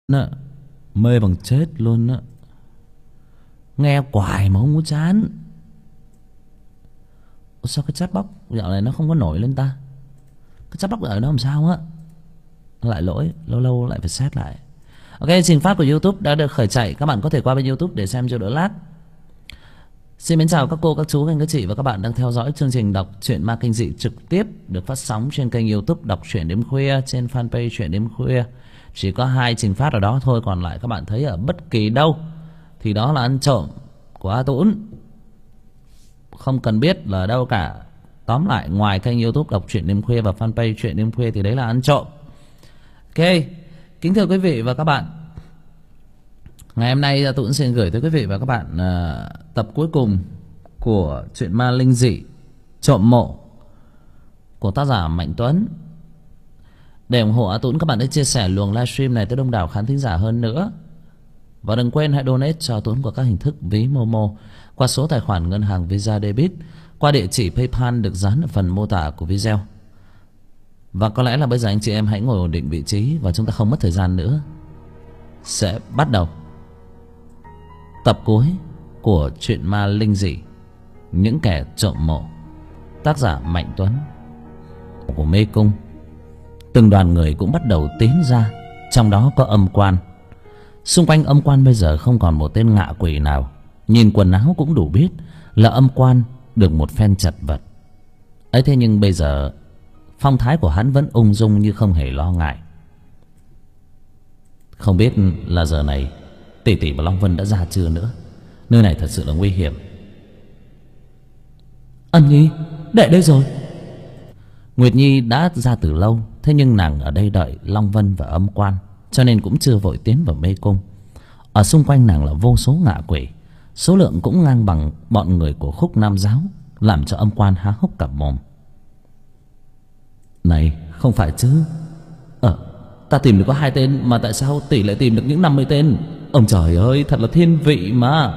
Nè, mê bằng chết luôn á. Nghe quài mà không có chán. Ủa sao cái chatbox dạo này nó không có nổi lên ta? Cái chatbox ở nó làm sao á? Lại lỗi, lâu lâu lại phải set lại. Ok, trình phát của YouTube đã được khởi chạy. Các bạn có thể qua bên YouTube để xem cho đỡ lag. Xin mến chào các cô, các chú, các anh, các chị và các bạn đang theo dõi chương trình đọc truyện ma kinh dị trực tiếp được phát sóng trên kênh YouTube Đọc Truyện Đêm Khuya, trên fanpage Truyện Đêm Khuya. Chỉ có 2 trình phát ở đó thôi, còn lại các bạn thấy ở bất kỳ đâu thì đó là ăn trộm của A Tũng. Không cần biết là đâu cả. Tóm lại, ngoài kênh YouTube Đọc Truyện Đêm Khuya và fanpage Truyện Đêm Khuya thì đấy là ăn trộm. Ok, kính thưa quý vị và các bạn, ngày hôm nay tôi cũng xin gửi tới quý vị và các bạn tập cuối cùng của truyện ma linh dị Trộm Mộ của tác giả Mạnh Tuấn. Để ủng hộ A Tuấn, các bạn hãy chia sẻ luồng livestream này tới đông đảo khán thính giả hơn nữa. Và đừng quên hãy donate cho A Tuấn qua các hình thức ví Momo, qua số tài khoản ngân hàng Visa Debit, qua địa chỉ PayPal được dán ở phần mô tả của video. Và có lẽ là bây giờ anh chị em hãy ngồi ổn định vị trí và chúng ta không mất thời gian nữa, sẽ bắt đầu tập cuối của truyện ma linh dị Những Kẻ Trộm Mộ, tác giả Mạnh Tuấn của Mê Cung. Từng đoàn người cũng bắt đầu tiến ra, trong đó có âm quan. Xung quanh âm quan bây giờ không còn một tên ngạ quỷ nào. Nhìn quần áo cũng đủ biết là âm quan được một phen chật vật ấy. Thế nhưng bây giờ phong thái của hắn vẫn ung dung như không hề lo ngại. Không biết là giờ này Tỷ Tỷ và Long Vân đã ra chưa nữa. Nơi này thật sự là nguy hiểm. Ân Nhi, đệ đây rồi. Nguyệt Nhi đã ra từ lâu, thế nhưng nàng ở đây đợi Long Vân và âm quan, cho nên cũng chưa vội tiến vào mê cung. Ở xung quanh nàng là vô số ngạ quỷ, số lượng cũng ngang bằng bọn người của Khúc Nam giáo, làm cho âm quan há hốc cả mồm. Này, không phải chứ? Ta tìm được có 2 tên, mà tại sao tỷ lại tìm được những 50 tên? Ông trời ơi, thật là thiên vị mà.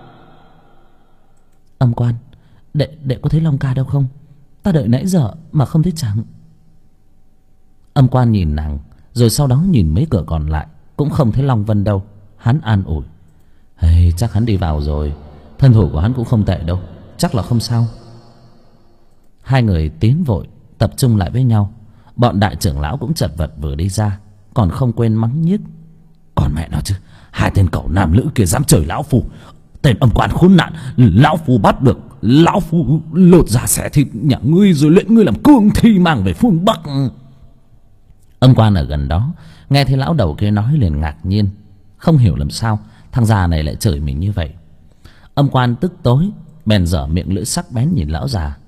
Âm quan, đệ có thấy Long ca đâu không? Ta đợi nãy giờ mà không thấy chàng. Âm quan nhìn nàng, rồi sau đó nhìn mấy cửa còn lại, cũng không thấy Long Vân đâu. Hắn an ủi: hey, chắc hắn đi vào rồi. Thân thủ của hắn cũng không tệ đâu, chắc là không sao. Hai người tiến vội tập trung lại với nhau. Bọn đại trưởng lão cũng chật vật vừa đi ra, còn không quên mắng nhiếc: còn mẹ nó chứ, 2 tên cẩu nam nữ kia dám chửi lão phu. Tên âm quan khốn nạn, lão phu bắt được, lão phu lột ra xẻ thịt nhà ngươi, rồi luyện ngươi làm cương thi mang về phương Bắc. Âm quan ở gần đó nghe thấy lão đầu kia nói liền ngạc nhiên, không hiểu làm sao thằng già này lại chửi mình như vậy. Âm quan tức tối, bèn dở miệng lưỡi sắc bén nhìn lão già: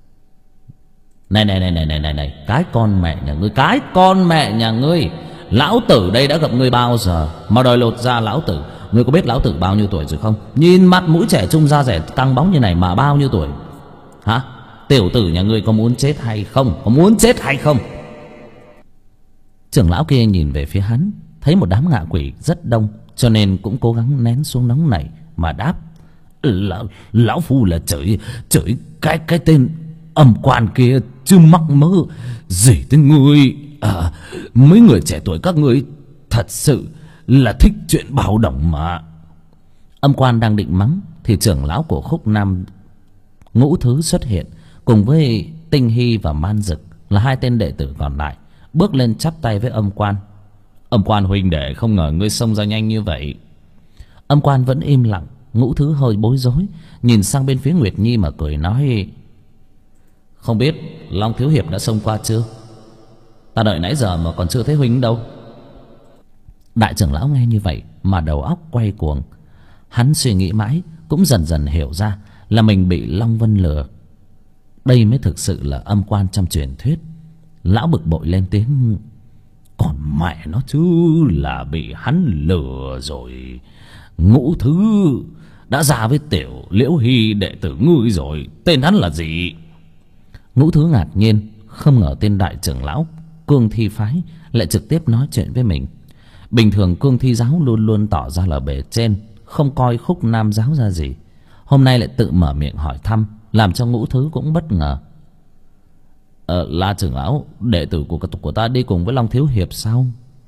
Này, cái con mẹ nhà ngươi, lão tử đây đã gặp ngươi bao giờ mà đòi lột da lão tử? Ngươi có biết lão tử bao nhiêu tuổi rồi không? Nhìn mặt mũi trẻ trung, da rẻ căng bóng như này mà bao nhiêu tuổi? Hả? Tiểu tử nhà ngươi có muốn chết hay không? Trưởng lão kia nhìn về phía hắn, thấy một đám ngạ quỷ rất đông, cho nên cũng cố gắng nén xuống nóng nảy mà đáp: Lão phu là chửi cái tên âm quan kia, chứ mắc mơ gì tới ngươi. Mấy người trẻ tuổi các ngươi thật sự là thích chuyện báo động mà. Âm quan đang định mắng thì trưởng lão của Khúc Nam Ngũ Thứ xuất hiện, cùng với Tinh Hy và Man Dực là 2 tên đệ tử còn lại, bước lên chắp tay với âm quan: Âm quan huynh đệ, không ngờ ngươi xông ra nhanh như vậy. Âm quan vẫn im lặng. Ngũ Thứ hơi bối rối, nhìn sang bên phía Nguyệt Nhi mà cười nói: không biết Long thiếu hiệp đã xông qua chưa? Ta đợi nãy giờ mà còn chưa thấy huynh đâu. Đại trưởng lão nghe như vậy mà đầu óc quay cuồng. Hắn suy nghĩ mãi cũng dần dần hiểu ra là mình bị Long Vân lừa. Đây mới thực sự là âm quan trong truyền thuyết. Lão bực bội lên tiếng: còn mẹ nó chứ, là bị hắn lừa rồi. Ngũ Thứ đã ra với tiểu Liễu Hy đệ tử ngươi rồi, tên hắn là gì? Ngũ Thứ ngạc nhiên, không ngờ tên đại trưởng lão Cương Thi phái lại trực tiếp nói chuyện với mình. Bình thường Cương Thi giáo luôn luôn tỏ ra là bề trên, không coi Khúc Nam giáo ra gì. Hôm nay lại tự mở miệng hỏi thăm, làm cho Ngũ Thứ cũng bất ngờ. Là trưởng lão, đệ tử của ta đi cùng với Long thiếu hiệp sao?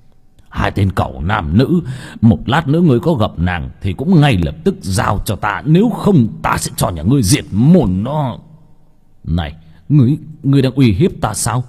Hai tên cẩu nam nữ, một lát nữa ngươi có gặp nàng thì cũng ngay lập tức giao cho ta, nếu không ta sẽ cho nhà ngươi diệt môn đó. Này, ngươi đang uy hiếp ta sao?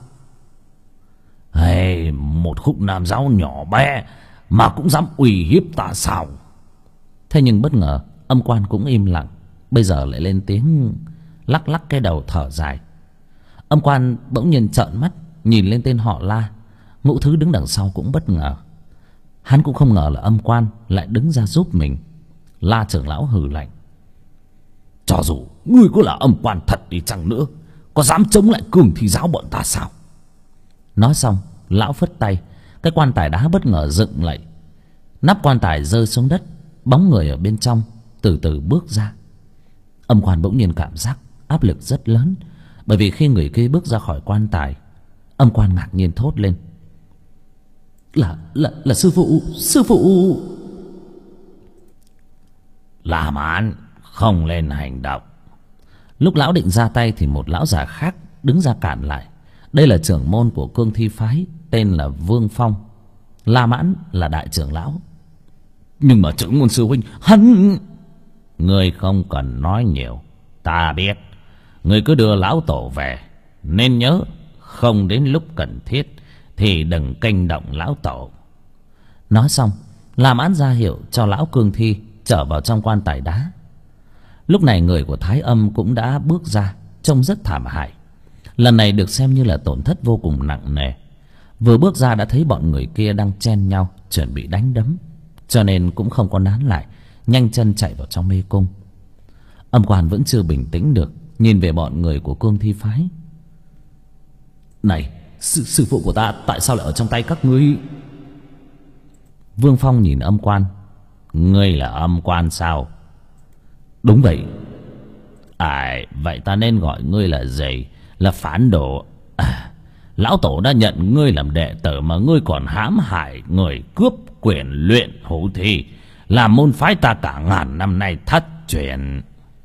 Hey, một khúc nam giáo nhỏ bé mà cũng dám uy hiếp ta sao? Thế nhưng bất ngờ Âm Quan cũng im lặng, bây giờ lại lên tiếng lắc lắc cái đầu thở dài. Âm Quan bỗng nhiên trợn mắt nhìn lên tên họ La. Ngũ Thứ đứng đằng sau cũng bất ngờ. Hắn cũng không ngờ là Âm Quan lại đứng ra giúp mình. La trưởng lão hừ lạnh: cho dù ngươi có là Âm Quan thật đi chăng nữa, có dám chống lại Cương Thi giáo bọn ta sao? Nói xong lão phất tay, cái quan tài đá bất ngờ dựng lại, nắp quan tài rơi xuống đất, bóng người ở bên trong từ từ bước ra. Âm Quan bỗng nhiên cảm giác áp lực rất lớn, bởi vì khi người kia bước ra khỏi quan tài, Âm Quan ngạc nhiên thốt lên: là sư phụ. La Mãn, không lên hành động. Lúc lão định ra tay thì một lão già khác đứng ra cản lại. Đây là trưởng môn của Cương Thi phái, tên là Vương Phong. La Mãn là đại trưởng lão. Nhưng mà trưởng môn sư huynh, hắn... Ngươi không cần nói nhiều, ta biết. Ngươi cứ đưa lão tổ về, nên nhớ không đến lúc cần thiết thì đừng kinh động lão tổ. Nói xong La Mãn ra hiệu cho lão Cương Thi trở vào trong quan tài đá. Lúc này người của Thái Âm cũng đã bước ra, trông rất thảm hại. Lần này được xem như là tổn thất vô cùng nặng nề. Vừa bước ra đã thấy bọn người kia đang chen nhau chuẩn bị đánh đấm, cho nên cũng không có nán lại, nhanh chân chạy vào trong mê cung. Âm Quan vẫn chưa bình tĩnh được, nhìn về bọn người của Cương Thi phái. Này, sư phụ của ta tại sao lại ở trong tay các ngươi? Vương Phong nhìn Âm Quan: Ngươi là Âm Quan sao? Đúng vậy. Vậy ta nên gọi ngươi là gì? Là phản đồ à? Lão tổ đã nhận ngươi làm đệ tử mà ngươi còn hãm hại người, cướp quyền luyện hủ thi, làm môn phái ta cả ngàn năm nay thất truyền.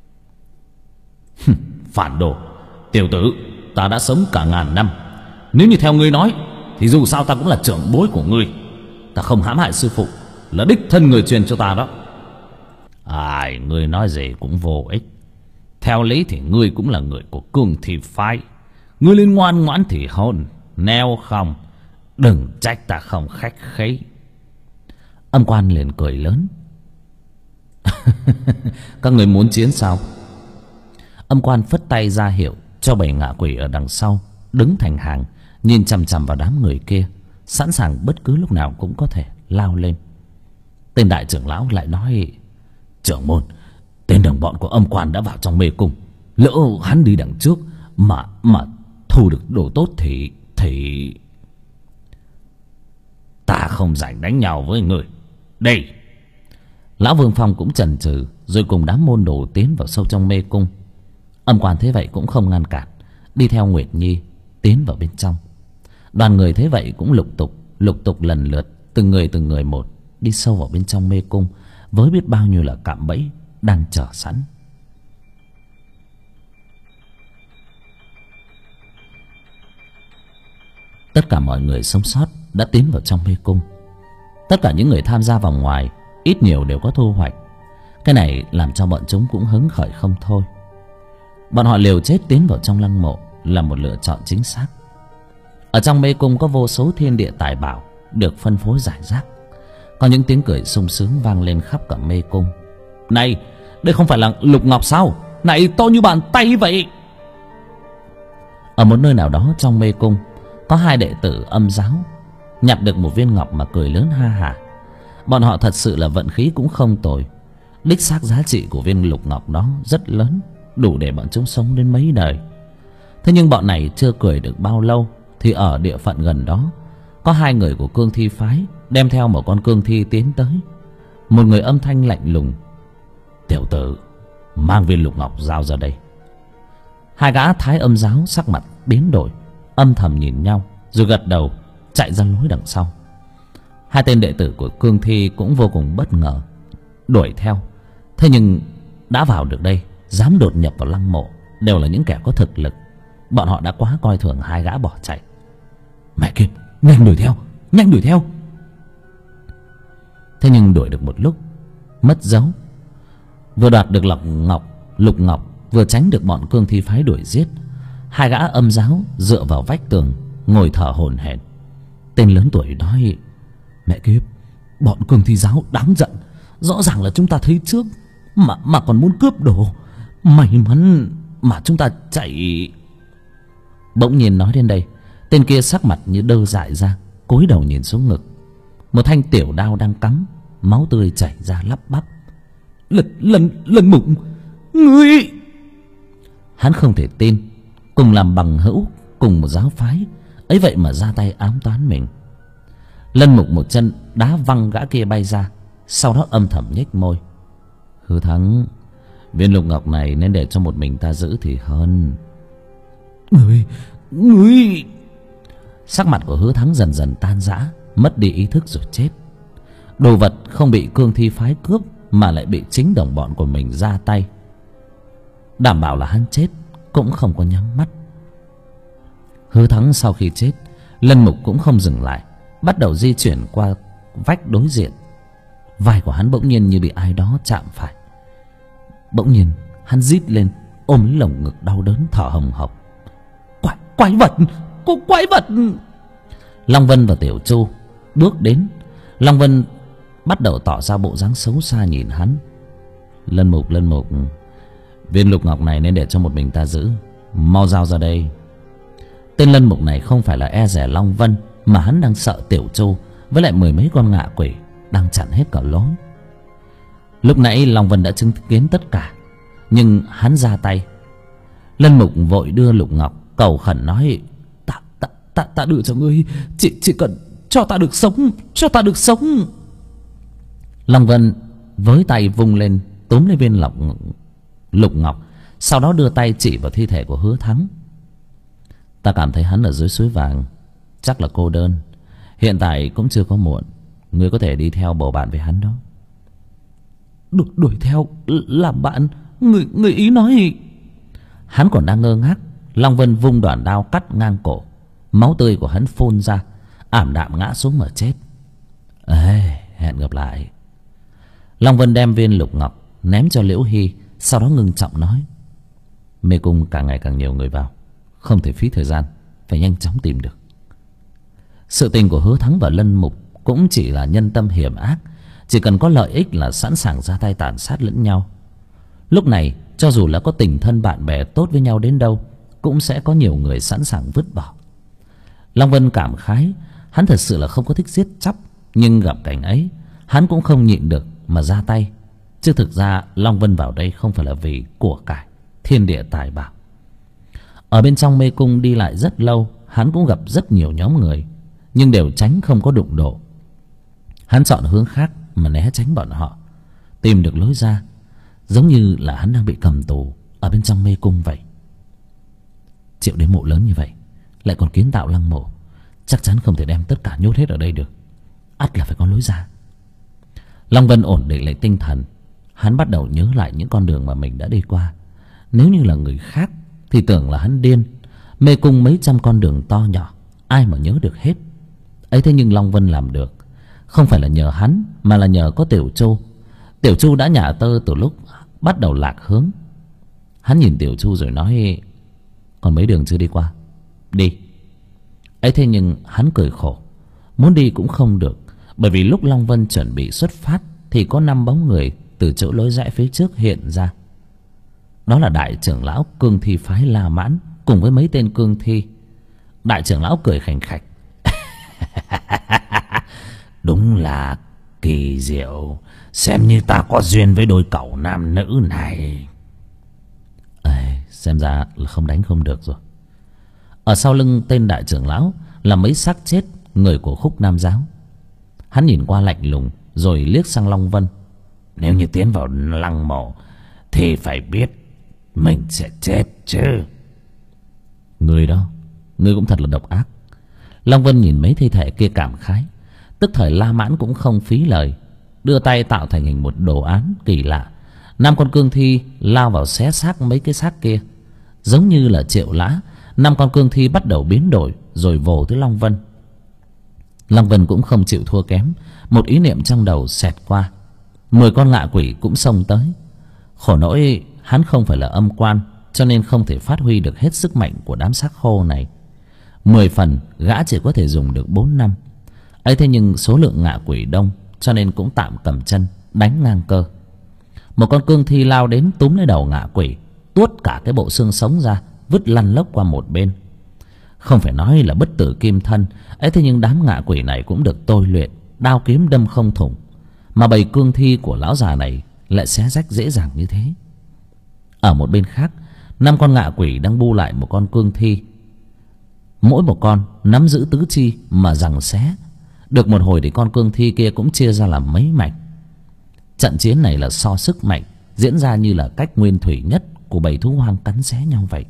Phản đồ! Tiểu tử, ta đã sống cả ngàn năm, nếu như theo ngươi nói thì dù sao ta cũng là trưởng bối của ngươi. Ta không hãm hại sư phụ, là đích thân người truyền cho ta đó. Ngươi nói gì cũng vô ích. Theo lý thì ngươi cũng là người của Cương Thi phái, ngươi nên ngoan ngoãn thì hơn, nếu không đừng trách ta không khách khí. Âm Quan liền cười lớn: Các người muốn chiến sao? Âm Quan phất tay ra hiệu cho 7 ngạ quỷ ở đằng sau đứng thành hàng, nhìn chằm chằm vào đám người kia, sẵn sàng bất cứ lúc nào cũng có thể lao lên. Tên đại trưởng lão lại nói: Trưởng môn, tên đồng bọn của Âm Quan đã vào trong mê cung, lỡ hắn đi đằng trước mà thu được đồ tốt thì ta không rảnh đánh nhau với người. Đây. Lão Vương Phong cũng chần chừ rồi cùng đám môn đồ tiến vào sâu trong mê cung. Âm Quan thế vậy cũng không ngăn cản, đi theo Nguyệt Nhi tiến vào bên trong. Đoàn người thế vậy cũng lục tục lần lượt từng người một đi sâu vào bên trong mê cung, với biết bao nhiêu là cạm bẫy đang chờ sẵn. Tất cả mọi người sống sót đã tiến vào trong mê cung. Tất cả những người tham gia vòng ngoài ít nhiều đều có thu hoạch. Cái này làm cho bọn chúng cũng hứng khởi không thôi. Bọn họ liều chết tiến vào trong lăng mộ là một lựa chọn chính xác. Ở trong mê cung có vô số thiên địa tài bảo được phân phối rải rác. Có những tiếng cười sung sướng vang lên khắp cả mê cung. Này, đây không phải là lục ngọc sao? Này, to như bàn tay vậy. Ở một nơi nào đó trong mê cung có 2 đệ tử Âm giáo nhặt được một viên ngọc mà cười lớn ha hả. Bọn họ thật sự là vận khí cũng không tồi. Đích xác giá trị của viên lục ngọc đó rất lớn, đủ để bọn chúng sống đến mấy đời. Thế nhưng bọn này chưa cười được bao lâu thì ở địa phận gần đó có 2 người của Cương Thi phái đem theo một con cương thi tiến tới. Một người âm thanh lạnh lùng: Tiểu tử, mang viên lục ngọc giao ra đây. 2 gã Thái Âm giáo sắc mặt biến đổi, âm thầm nhìn nhau rồi gật đầu chạy ra lối đằng sau. 2 tên đệ tử của Cương Thi cũng vô cùng bất ngờ, đuổi theo. Thế nhưng đã vào được đây, dám đột nhập vào lăng mộ đều là những kẻ có thực lực. Bọn họ đã quá coi thường 2 gã bỏ chạy. Mẹ kiếp, nhanh đuổi theo, nhanh đuổi theo. Thế nhưng đuổi được một lúc mất dấu. Vừa đoạt được Lục Ngọc, vừa tránh được bọn cương thi phái đuổi giết. Hai gã âm giáo dựa vào vách tường ngồi thở hổn hển. Tên lớn tuổi nói: mẹ kiếp, bọn cương thi giáo đáng giận. Rõ ràng là chúng ta thấy trước mà còn muốn cướp đồ. May mắn mà chúng ta chạy. Bỗng nhiên nói đến đây, tên kia sắc mặt như đơ dại ra, cúi đầu nhìn xuống ngực. Một thanh tiểu đao đang cắm, máu tươi chảy ra lắp bắp. Lân Mục, ngươi... Hắn không thể tin, cùng làm bằng hữu, cùng một giáo phái, ấy vậy mà ra tay ám toán mình. Lân Mục một chân đá văng gã kia bay ra, sau đó âm thầm nhếch môi: Hứa Thắng, viên lục ngọc này nên để cho một mình ta giữ thì hơn. Ngươi... Sắc mặt của Hứa Thắng dần dần tan rã, mất đi ý thức rồi chết. Đồ vật không bị cương thi phái cướp mà lại bị chính đồng bọn của mình ra tay. Đảm bảo là hắn chết cũng không có nhắm mắt. Hứa Thắng sau khi chết, Lân Mục cũng không dừng lại, bắt đầu di chuyển qua vách đối diện. Vai của hắn bỗng nhiên như bị ai đó chạm phải. Bỗng nhiên hắn rít lên, ôm lấy lồng ngực đau đớn thở hồng hộc. Quái vật! Cô quái vật! Long Vân và Tiểu Chu bước đến. Long Vân bắt đầu tỏ ra bộ dáng xấu xa nhìn hắn. Lân Mục, viên lục ngọc này nên để cho một mình ta giữ, mau giao ra đây. Tên Lân Mục này không phải là e dè Long Vân, mà hắn đang sợ Tiểu Chu với lại 10 mấy con ngạ quỷ đang chặn hết cả lối. Lúc nãy Long Vân đã chứng kiến tất cả, nhưng hắn ra tay. Lân Mục vội đưa lục ngọc, cầu khẩn nói: Ta đưa cho ngươi, chỉ cần cho ta được sống, cho ta được sống. Long Vân với tay vung lên túm lấy viên lục ngọc, sau đó đưa tay chỉ vào thi thể của Hứa Thắng. Ta cảm thấy hắn ở dưới suối vàng, chắc là cô đơn. Hiện tại cũng chưa có muộn, ngươi có thể đi theo bầu bạn với hắn đó. Đuổi theo làm bạn? Người ý nói... Hắn còn đang ngơ ngác, Long Vân vung đoạn đao cắt ngang cổ. Máu tươi của hắn phun ra, ảm đạm ngã xuống mà chết. Hẹn gặp lại. Long Vân đem viên lục ngọc ném cho Liễu Hy, sau đó ngưng trọng nói: mê cung càng ngày càng nhiều người vào, không thể phí thời gian, phải nhanh chóng tìm được. Sự tình của Hứa Thắng và Lân Mục cũng chỉ là nhân tâm hiểm ác, chỉ cần có lợi ích là sẵn sàng ra tay tàn sát lẫn nhau. Lúc này cho dù là có tình thân bạn bè tốt với nhau đến đâu, cũng sẽ có nhiều người sẵn sàng vứt bỏ. Long Vân cảm khái, hắn thật sự là không có thích giết chóc, nhưng gặp cảnh ấy hắn cũng không nhịn được mà ra tay. Chứ thực ra Long Vân vào đây không phải là vì của cải, thiên địa tài bảo. Ở bên trong mê cung đi lại rất lâu, hắn cũng gặp rất nhiều nhóm người, nhưng đều tránh không có đụng độ. Hắn chọn hướng khác mà né tránh bọn họ, tìm được lối ra, giống như là hắn đang bị cầm tù ở bên trong mê cung vậy. Chịu đến mộ lớn như vậy, lại còn kiến tạo lăng mộ, chắc chắn không thể đem tất cả nhốt hết ở đây được, ắt là phải có lối ra. Long Vân ổn định lại tinh thần, hắn bắt đầu nhớ lại những con đường mà mình đã đi qua. Nếu như là người khác thì tưởng là hắn điên. Mê cung mấy trăm con đường to nhỏ, ai mà nhớ được hết. Ấy thế nhưng Long Vân làm được, không phải là nhờ hắn, mà là nhờ có Tiểu Chu. Tiểu Chu đã nhả tơ từ lúc bắt đầu lạc hướng. Hắn nhìn Tiểu Chu rồi nói: còn mấy đường chưa đi qua, đi. Ấy thế nhưng hắn cười khổ, muốn đi cũng không được, bởi vì lúc Long Vân chuẩn bị xuất phát thì có 5 bóng người từ chỗ lối rẽ phía trước hiện ra. Đó là đại trưởng lão cương thi phái La Mãn cùng với mấy tên cương thi. Đại trưởng lão cười khành khạch: đúng là kỳ diệu, xem như ta có duyên với đôi cẩu nam nữ này. Xem ra là không đánh không được rồi. Ở sau lưng tên đại trưởng lão là mấy xác chết người của Khúc Nam giáo. Hắn nhìn qua lạnh lùng rồi liếc sang Long Vân: nếu như tiến vào lăng mộ thì phải biết mình sẽ chết chứ. Người đó, ngươi cũng thật là độc ác. Long Vân nhìn mấy thi thể kia cảm khái. Tức thời La Mãn cũng không phí lời, đưa tay tạo thành hình một đồ án kỳ lạ. 5 con cương thi lao vào xé xác mấy cái xác kia. Giống như là triệu lã, 5 con cương thi bắt đầu biến đổi rồi vồ tới Long Vân. Long Vân cũng không chịu thua kém, Một ý niệm trong đầu xẹt qua, 10 con ngạ quỷ cũng xông tới. Khổ nỗi hắn không phải là âm quan, cho nên không thể phát huy được hết sức mạnh của đám xác khô này. 10 phần gã chỉ có thể dùng được 4 năm ấy. Thế nhưng số lượng ngạ quỷ đông, cho nên cũng tạm cầm chân đánh ngang cơ. Một con cương thi lao đến túm lấy đầu ngạ quỷ, tuốt cả cái bộ xương sống ra, vứt lăn lóc qua một bên. Không phải nói là bất tử kim thân ấy, thế nhưng đám ngạ quỷ này cũng được tôi luyện, đao kiếm đâm không thủng, mà bầy cương thi của lão già này lại xé rách dễ dàng như thế. Ở một bên khác, 5 con ngạ quỷ đang bu lại một con cương thi. Mỗi một con nắm giữ tứ chi mà giằng xé. Được một hồi thì con cương thi kia cũng chia ra làm mấy mảnh. Trận chiến này là so sức mạnh, diễn ra như là cách nguyên thủy nhất của bầy thú hoang cắn xé nhau vậy.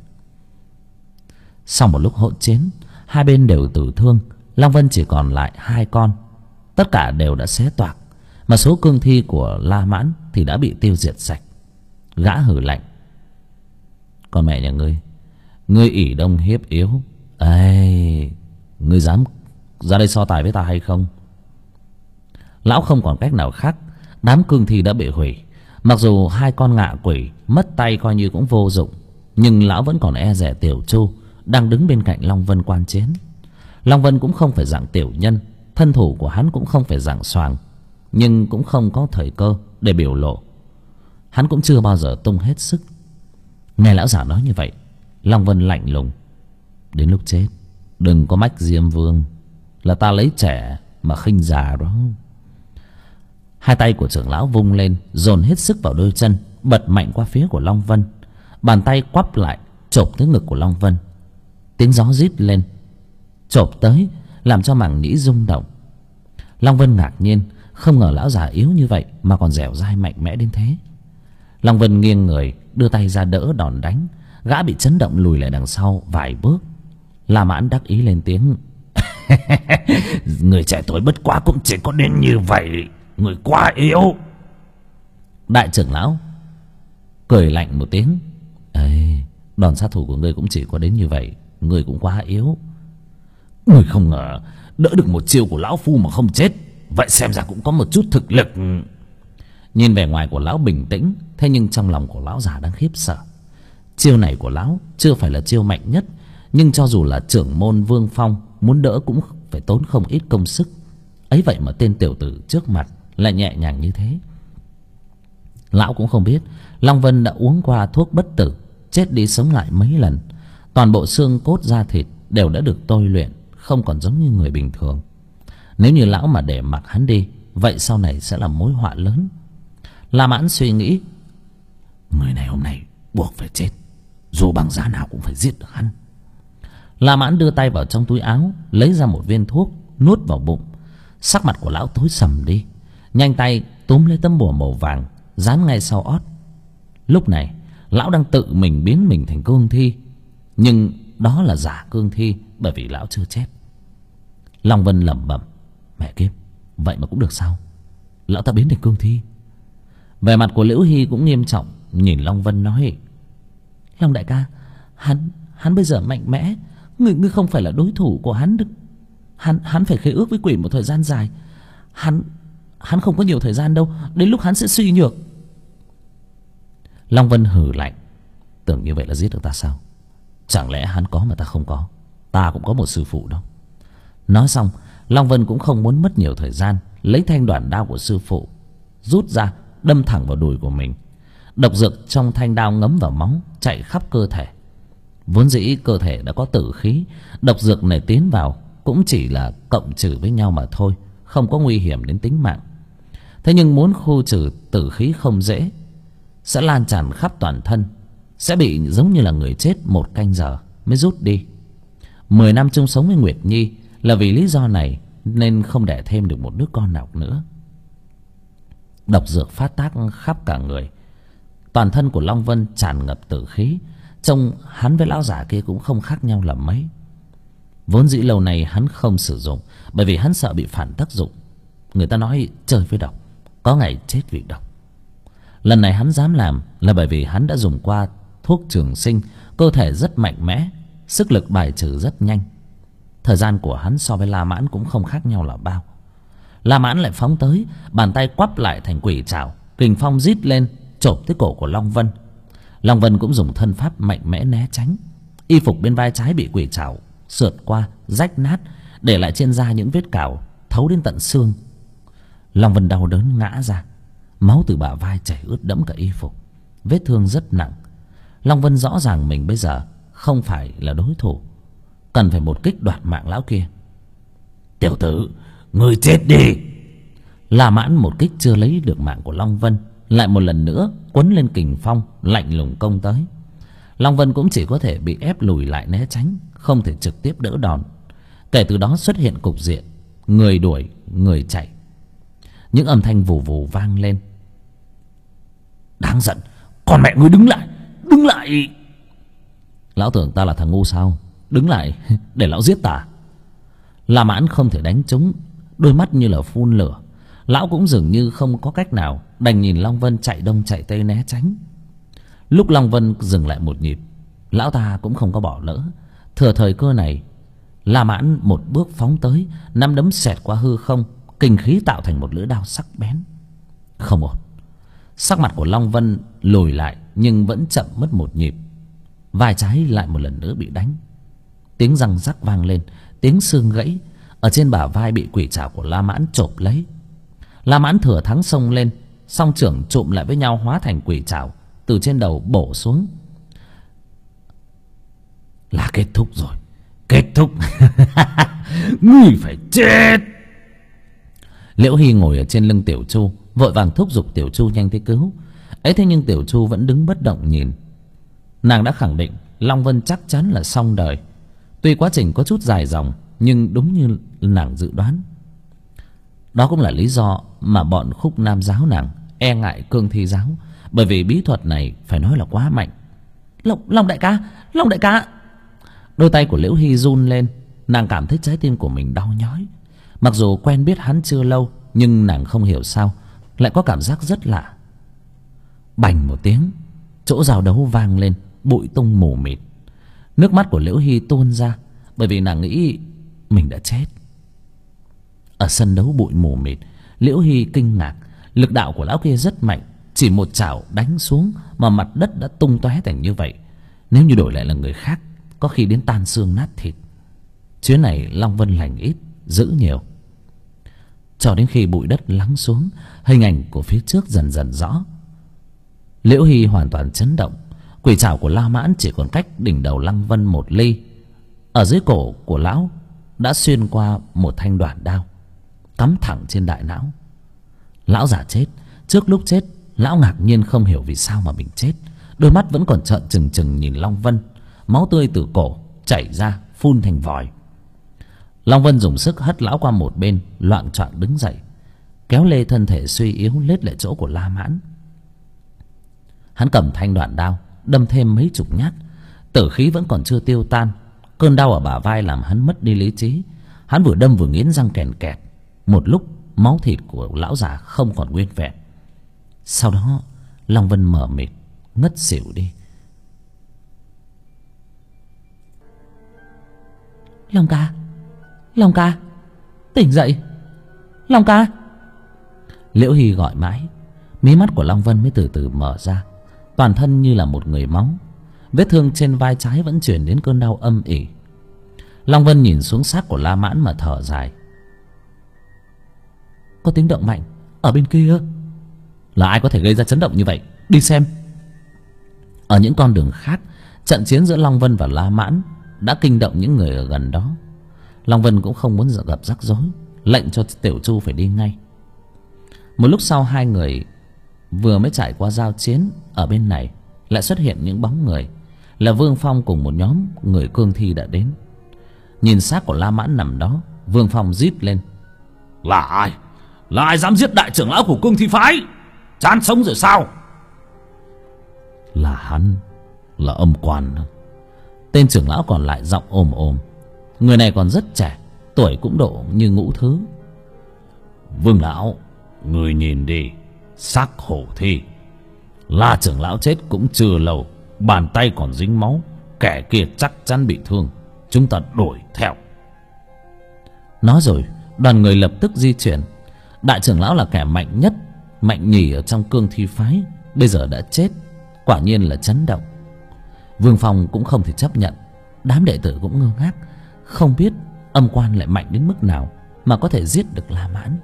Sau một lúc hỗn chiến, hai bên đều tử thương. Long Vân chỉ còn lại 2 con, tất cả đều đã xé toạc, mà số cương thi của La Mãn thì đã bị tiêu diệt sạch. Gã hử lạnh: "Con mẹ nhà ngươi ỷ đông hiếp yếu. Ê, ngươi dám ra đây so tài với ta hay không?" Lão không còn cách nào khác. Đám cương thi đã bị hủy. Mặc dù 2 con ngạ quỷ mất tay coi như cũng vô dụng, nhưng lão vẫn còn e dè Tiểu Chu đang đứng bên cạnh Long Vân quan chiến. Long Vân cũng không phải dạng tiểu nhân, thân thủ của hắn cũng không phải dạng xoàng, nhưng cũng không có thời cơ để biểu lộ. Hắn cũng chưa bao giờ tung hết sức. Nghe lão giả nói như vậy, Long Vân lạnh lùng: "Đến lúc chết đừng có mách Diêm Vương là ta lấy trẻ mà khinh già đó." Hai tay của trưởng lão vung lên, dồn hết sức vào đôi chân, bật mạnh qua phía của Long Vân. Bàn tay quắp lại chộp tới ngực của Long Vân. Tiếng gió rít lên, chộp tới làm cho màng nhĩ rung động. Long Vân ngạc nhiên, không ngờ lão già yếu như vậy mà còn dẻo dai mạnh mẽ đến thế. Long Vân nghiêng người, đưa tay ra đỡ đòn đánh. Gã bị chấn động lùi lại đằng sau vài bước. La Mãn đắc ý lên tiếng: "Người trẻ tuổi bất quá cũng chỉ có đến như vậy, người quá yếu." Đại trưởng lão cười lạnh một tiếng: "Ê, đòn sát thủ của ngươi cũng chỉ có đến như vậy, ngươi cũng quá yếu. Ngươi không ngờ đỡ được một chiêu của lão phu mà không chết, vậy xem ra cũng có một chút thực lực." Nhìn vẻ ngoài của lão bình tĩnh, thế nhưng trong lòng của lão già đang khiếp sợ. Chiêu này của lão chưa phải là chiêu mạnh nhất, nhưng cho dù là trưởng môn Vương Phong muốn đỡ cũng phải tốn không ít công sức. Ấy vậy mà tên tiểu tử trước mặt lại nhẹ nhàng như thế. Lão cũng không biết Long Vân đã uống qua thuốc bất tử, chết đi sống lại mấy lần. Toàn bộ xương cốt da thịt đều đã được tôi luyện, không còn giống như người bình thường. Nếu như lão mà để mặc hắn đi, vậy sau này sẽ là mối họa lớn. La Mãn suy nghĩ: người này hôm nay buộc phải chết, dù bằng giá nào cũng phải giết được hắn. La Mãn đưa tay vào trong túi áo, lấy ra một viên thuốc, nuốt vào bụng. Sắc mặt của lão tối sầm đi, nhanh tay túm lấy tấm bùa màu vàng dán ngay sau ót. Lúc này lão đang tự mình biến mình thành cương thi, nhưng đó là giả cương thi, bởi vì lão chưa chết. Long Vân lẩm bẩm: mẹ kiếp, vậy mà cũng được sao? Lão ta biến thành cương thi. Vẻ mặt của Liễu Hy cũng nghiêm trọng, nhìn Long Vân nói: Long đại ca, hắn bây giờ mạnh mẽ, ngươi không phải là đối thủ của hắn được. Hắn phải khế ước với quỷ một thời gian dài. Hắn không có nhiều thời gian đâu, đến lúc hắn sẽ suy nhược. Long Vân hừ lạnh: tưởng như vậy là giết được ta sao? Chẳng lẽ hắn có mà ta không có? Ta cũng có một sư phụ đâu. Nói xong, Long Vân cũng không muốn mất nhiều thời gian, lấy thanh đoản đao của sư phụ rút ra, đâm thẳng vào đùi của mình. Độc dược trong thanh đao ngấm vào máu, chạy khắp cơ thể. Vốn dĩ cơ thể đã có tử khí, độc dược này tiến vào cũng chỉ là cộng trừ với nhau mà thôi, không có nguy hiểm đến tính mạng. Thế nhưng muốn khu trừ tử khí không dễ, sẽ lan tràn khắp toàn thân, sẽ bị giống như là người chết 1 canh giờ mới rút đi. 10 năm chung sống với Nguyệt Nhi là vì lý do này nên không đẻ thêm được một đứa con nào nữa. Độc dược phát tác khắp cả người, toàn thân của Long Vân tràn ngập tử khí. Trông hắn với lão giả kia cũng không khác nhau là mấy. Vốn dĩ lâu này hắn không sử dụng, bởi vì hắn sợ bị phản tác dụng. Người ta nói chơi với độc, có ngày chết vì độc. Lần này hắn dám làm là bởi vì hắn đã dùng qua thuốc trường sinh, cơ thể rất mạnh mẽ, sức lực bài trừ rất nhanh. Thời gian của hắn so với La Mãn cũng không khác nhau là bao. La Mãn lại phóng tới, bàn tay quắp lại thành quỷ trảo, kình phong rít lên chộp tới cổ của Long Vân. Long Vân cũng dùng thân pháp mạnh mẽ né tránh. Y phục bên vai trái bị quỷ trảo sượt qua, rách nát, để lại trên da những vết cào thấu đến tận xương. Long Vân đau đớn ngã ra, máu từ bả vai chảy ướt đẫm cả y phục, vết thương rất nặng. Long Vân rõ ràng mình bây giờ không phải là đối thủ, cần phải một kích đoạt mạng lão kia. Tiểu tử, ngươi chết đi. La Mãn một kích chưa lấy được mạng của Long Vân, lại một lần nữa quấn lên kình phong lạnh lùng công tới. Long Vân cũng chỉ có thể bị ép lùi lại né tránh, không thể trực tiếp đỡ đòn. Kể từ đó xuất hiện cục diện người đuổi người chạy. Những âm thanh vù vù vang lên. Đáng giận, con mẹ ngươi đứng lại, đứng lại. Lão tưởng ta là thằng ngu sao? Đứng lại để lão giết ta. La Mãn không thể đánh trúng, đôi mắt như là phun lửa. Lão cũng dường như không có cách nào, đành nhìn Long Vân chạy đông chạy tây né tránh. Lúc Long Vân dừng lại một nhịp, lão ta cũng không có bỏ lỡ. Thừa thời cơ này, La Mãn một bước phóng tới, nắm đấm xẹt qua hư không, kinh khí tạo thành một lưỡi đao sắc bén. Không ổn. Sắc mặt của Long Vân lùi lại, nhưng vẫn chậm mất một nhịp. Vai trái lại một lần nữa bị đánh. Tiếng răng rắc vang lên, tiếng xương gãy. Ở trên bả vai bị quỷ trảo của La Mãn chộp lấy. La Mãn thừa thắng xông lên, song trưởng chụm lại với nhau hóa thành quỷ trảo, từ trên đầu bổ xuống. Là kết thúc rồi, kết thúc. Ngươi phải chết. Liễu Hy ngồi ở trên lưng Tiểu Chu, vội vàng thúc giục Tiểu Chu nhanh tới cứu. Ấy thế nhưng Tiểu Chu vẫn đứng bất động nhìn. Nàng đã khẳng định Long Vân chắc chắn là xong đời. Tuy quá trình có chút dài dòng, nhưng đúng như nàng dự đoán. Đó cũng là lý do mà bọn Khúc Nam giáo nàng e ngại Cương Thi giáo, bởi vì bí thuật này phải nói là quá mạnh. Long đại ca, Long đại ca. Đôi tay của Liễu Hy run lên. Nàng cảm thấy trái tim của mình đau nhói. Mặc dù quen biết hắn chưa lâu, nhưng nàng không hiểu sao lại có cảm giác rất lạ. Bành một tiếng, chỗ giao đấu vang lên, bụi tung mù mịt. Nước mắt của Liễu Hy tuôn ra, bởi vì nàng nghĩ mình đã chết. Ở sân đấu bụi mù mịt, Liễu Hy kinh ngạc. Lực đạo của lão kia rất mạnh, chỉ một chảo đánh xuống mà mặt đất đã tung tóe thành như vậy. Nếu như đổi lại là người khác, có khi đến tan xương nát thịt. Chuyến này Long Vân lành ít, giữ nhiều. Cho đến khi bụi đất lắng xuống, hình ảnh của phía trước dần dần rõ. Liễu Hy hoàn toàn chấn động. Quỷ trảo của La Mãn chỉ còn cách đỉnh đầu Lăng Vân một ly. Ở dưới cổ của lão đã xuyên qua một thanh đoản đao, cắm thẳng trên đại não. Lão già chết. Trước lúc chết, lão ngạc nhiên không hiểu vì sao mà mình chết. Đôi mắt vẫn còn trợn trừng trừng nhìn Long Vân. Máu tươi từ cổ chảy ra phun thành vòi. Long Vân dùng sức hất lão qua một bên, loạng choạng đứng dậy, kéo lê thân thể suy yếu lết lại chỗ của La Mãn. Hắn cầm thanh đoạn đao đâm thêm mấy chục nhát. Tử khí vẫn còn chưa tiêu tan. Cơn đau ở bả vai làm hắn mất đi lý trí. Hắn vừa đâm vừa nghiến răng kèn kẹt. Một lúc máu thịt của lão già không còn nguyên vẹn. Sau đó Long Vân mờ mịt ngất xỉu đi. Long ca, Long ca, tỉnh dậy, Long ca. Liễu Hy gọi mãi, mí mắt của Long Vân mới từ từ mở ra. Toàn thân như là một người máu. Vết thương trên vai trái vẫn truyền đến cơn đau âm ỉ. Long Vân nhìn xuống xác của La Mãn mà thở dài. Có tiếng động mạnh ở bên kia. Là ai có thể gây ra chấn động như vậy? Đi xem. Ở những con đường khác, trận chiến giữa Long Vân và La Mãn đã kinh động những người ở gần đó. Long Vân cũng không muốn gặp rắc rối, lệnh cho Tiểu Chu phải đi ngay. Một lúc sau, hai người vừa mới trải qua giao chiến, ở bên này lại xuất hiện những bóng người. Là Vương Phong cùng một nhóm người cương thi đã đến. Nhìn xác của La Mãn nằm đó, Vương Phong rít lên. Là ai? Là ai dám giết đại trưởng lão của cương thi phái? Chán sống rồi sao? Là hắn, là Âm Quan. Tên trưởng lão còn lại giọng ồm ồm. Người này còn rất trẻ, tuổi cũng độ như ngũ thứ. Vương lão, người nhìn đi, xác hổ thi. La trưởng lão chết cũng chưa lâu, bàn tay còn dính máu. Kẻ kia chắc chắn bị thương. Chúng ta đuổi theo. Nói rồi đoàn người lập tức di chuyển. Đại trưởng lão là kẻ mạnh nhất, mạnh nhì ở trong cương thi phái, bây giờ đã chết, quả nhiên là chấn động. Vương Phong cũng không thể chấp nhận, đám đệ tử cũng ngơ ngác, không biết âm quan lại mạnh đến mức nào mà có thể giết được La Mãn.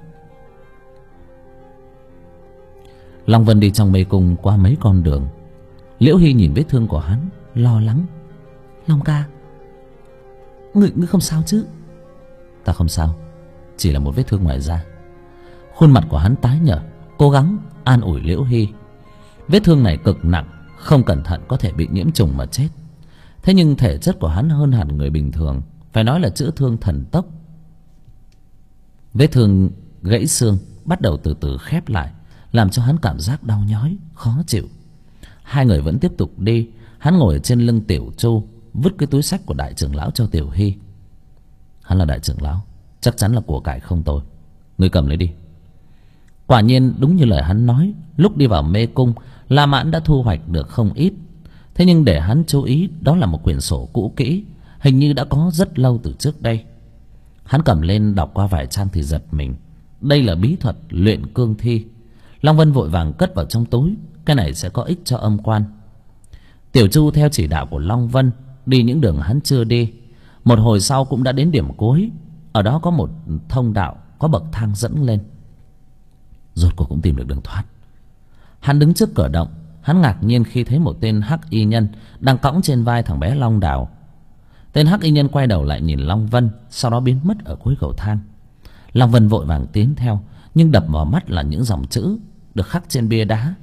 Long Vân đi trong mê cung qua mấy con đường. Liễu Hy nhìn vết thương của hắn, lo lắng. Long ca, ngươi không sao chứ? Ta không sao, chỉ là một vết thương ngoài da. Khuôn mặt của hắn tái nhợt, cố gắng an ủi Liễu Hy. Vết thương này cực nặng, không cẩn thận có thể bị nhiễm trùng mà chết. Thế nhưng thể chất của hắn hơn hẳn người bình thường, phải nói là chữa thương thần tốc. Vết thương gãy xương bắt đầu từ từ khép lại, làm cho hắn cảm giác đau nhói, khó chịu. Hai người vẫn tiếp tục đi. Hắn ngồi trên lưng Tiểu Chu, vứt cái túi xách của đại trưởng lão cho Tiểu Hy. Hắn là đại trưởng lão, chắc chắn là của cải không tồi, ngươi cầm lấy đi. Quả nhiên đúng như lời hắn nói, lúc đi vào mê cung, La Mãn đã thu hoạch được không ít. Thế nhưng để hắn chú ý, đó là một quyển sổ cũ kỹ, hình như đã có rất lâu từ trước đây. Hắn cầm lên đọc qua vài trang thì giật mình. Đây là bí thuật luyện cương thi. Long Vân vội vàng cất vào trong túi, cái này sẽ có ích cho âm quan. Tiểu Chu theo chỉ đạo của Long Vân đi những đường hắn chưa đi. Một hồi sau cũng đã đến điểm cuối. Ở đó có một thông đạo, có bậc thang dẫn lên. Rốt cuộc cũng tìm được đường thoát. Hắn đứng trước cửa động. Hắn ngạc nhiên khi thấy một tên hắc y nhân đang cõng trên vai thằng bé Long Đào. Tên hắc y nhân quay đầu lại nhìn Long Vân, sau đó biến mất ở cuối cầu thang. Long Vân vội vàng tiến theo, nhưng đập vào mắt là những dòng chữ được khắc trên bia đá.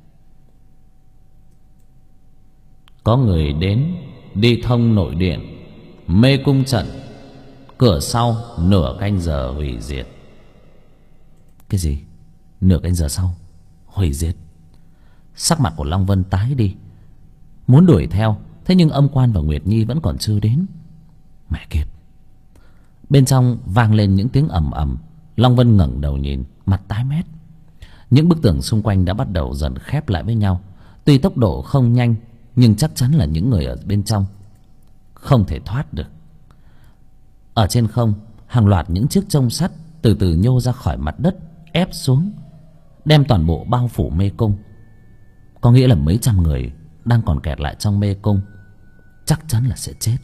Có người đến, đi thông nội điện, mê cung trận, cửa sau nửa canh giờ hủy diệt. Cái gì? Nửa canh giờ sau hủy diệt? Sắc mặt của Long Vân tái đi, muốn đuổi theo. Thế nhưng âm quan và Nguyệt Nhi vẫn còn chưa đến. Mẹ kiếp! Bên trong vang lên những tiếng ầm ầm. Long Vân ngẩng đầu nhìn, mặt tái mét. Những bức tường xung quanh đã bắt đầu dần khép lại với nhau. Tuy tốc độ không nhanh, nhưng chắc chắn là những người ở bên trong không thể thoát được. Ở trên không, hàng loạt những chiếc chông sắt từ từ nhô ra khỏi mặt đất, ép xuống, đem toàn bộ bao phủ mê cung. Có nghĩa là mấy trăm người đang còn kẹt lại trong mê cung chắc chắn là sẽ chết.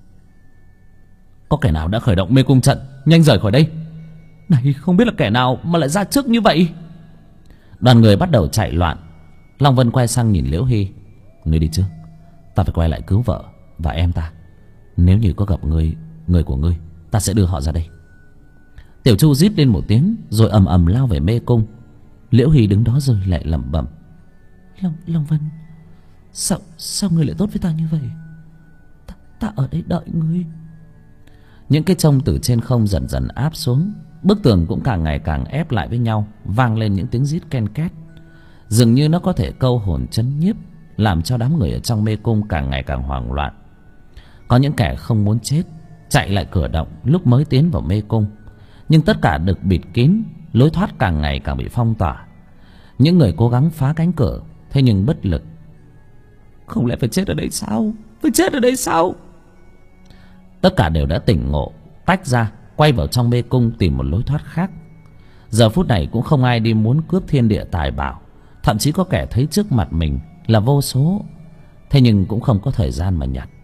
Có kẻ nào đã khởi động mê cung trận? Nhanh rời khỏi đây! Này, không biết là kẻ nào mà lại ra trước như vậy. Đoàn người bắt đầu chạy loạn. Long Vân quay sang nhìn Liễu Hy. Ngươi đi trước, ta phải quay lại cứu vợ và em ta. Nếu như có gặp người của ngươi, ta sẽ đưa họ ra đây. Tiểu Chu rít lên một tiếng, rồi ầm ầm lao về mê cung. Liễu Hy đứng đó rơi lệ lẩm bẩm. Long Vân, sao ngươi lại tốt với ta như vậy? Ta ở đây đợi ngươi. Những cái chông từ trên không dần dần áp xuống. Bức tường cũng càng ngày càng ép lại với nhau, vang lên những tiếng rít ken két. Dường như nó có thể câu hồn chấn nhiếp, làm cho đám người ở trong mê cung càng ngày càng hoảng loạn. Có những kẻ không muốn chết chạy lại cửa động lúc mới tiến vào mê cung, nhưng tất cả được bịt kín, lối thoát càng ngày càng bị phong tỏa. Những người cố gắng phá cánh cửa, thế nhưng bất lực. Không lẽ phải chết ở đây sao? Phải chết ở đây sao? Tất cả đều đã tỉnh ngộ, tách ra, quay vào trong mê cung tìm một lối thoát khác. Giờ phút này cũng không ai đi muốn cướp thiên địa tài bảo. Thậm chí có kẻ thấy trước mặt mình là vô số, thế nhưng cũng không có thời gian mà nhặt.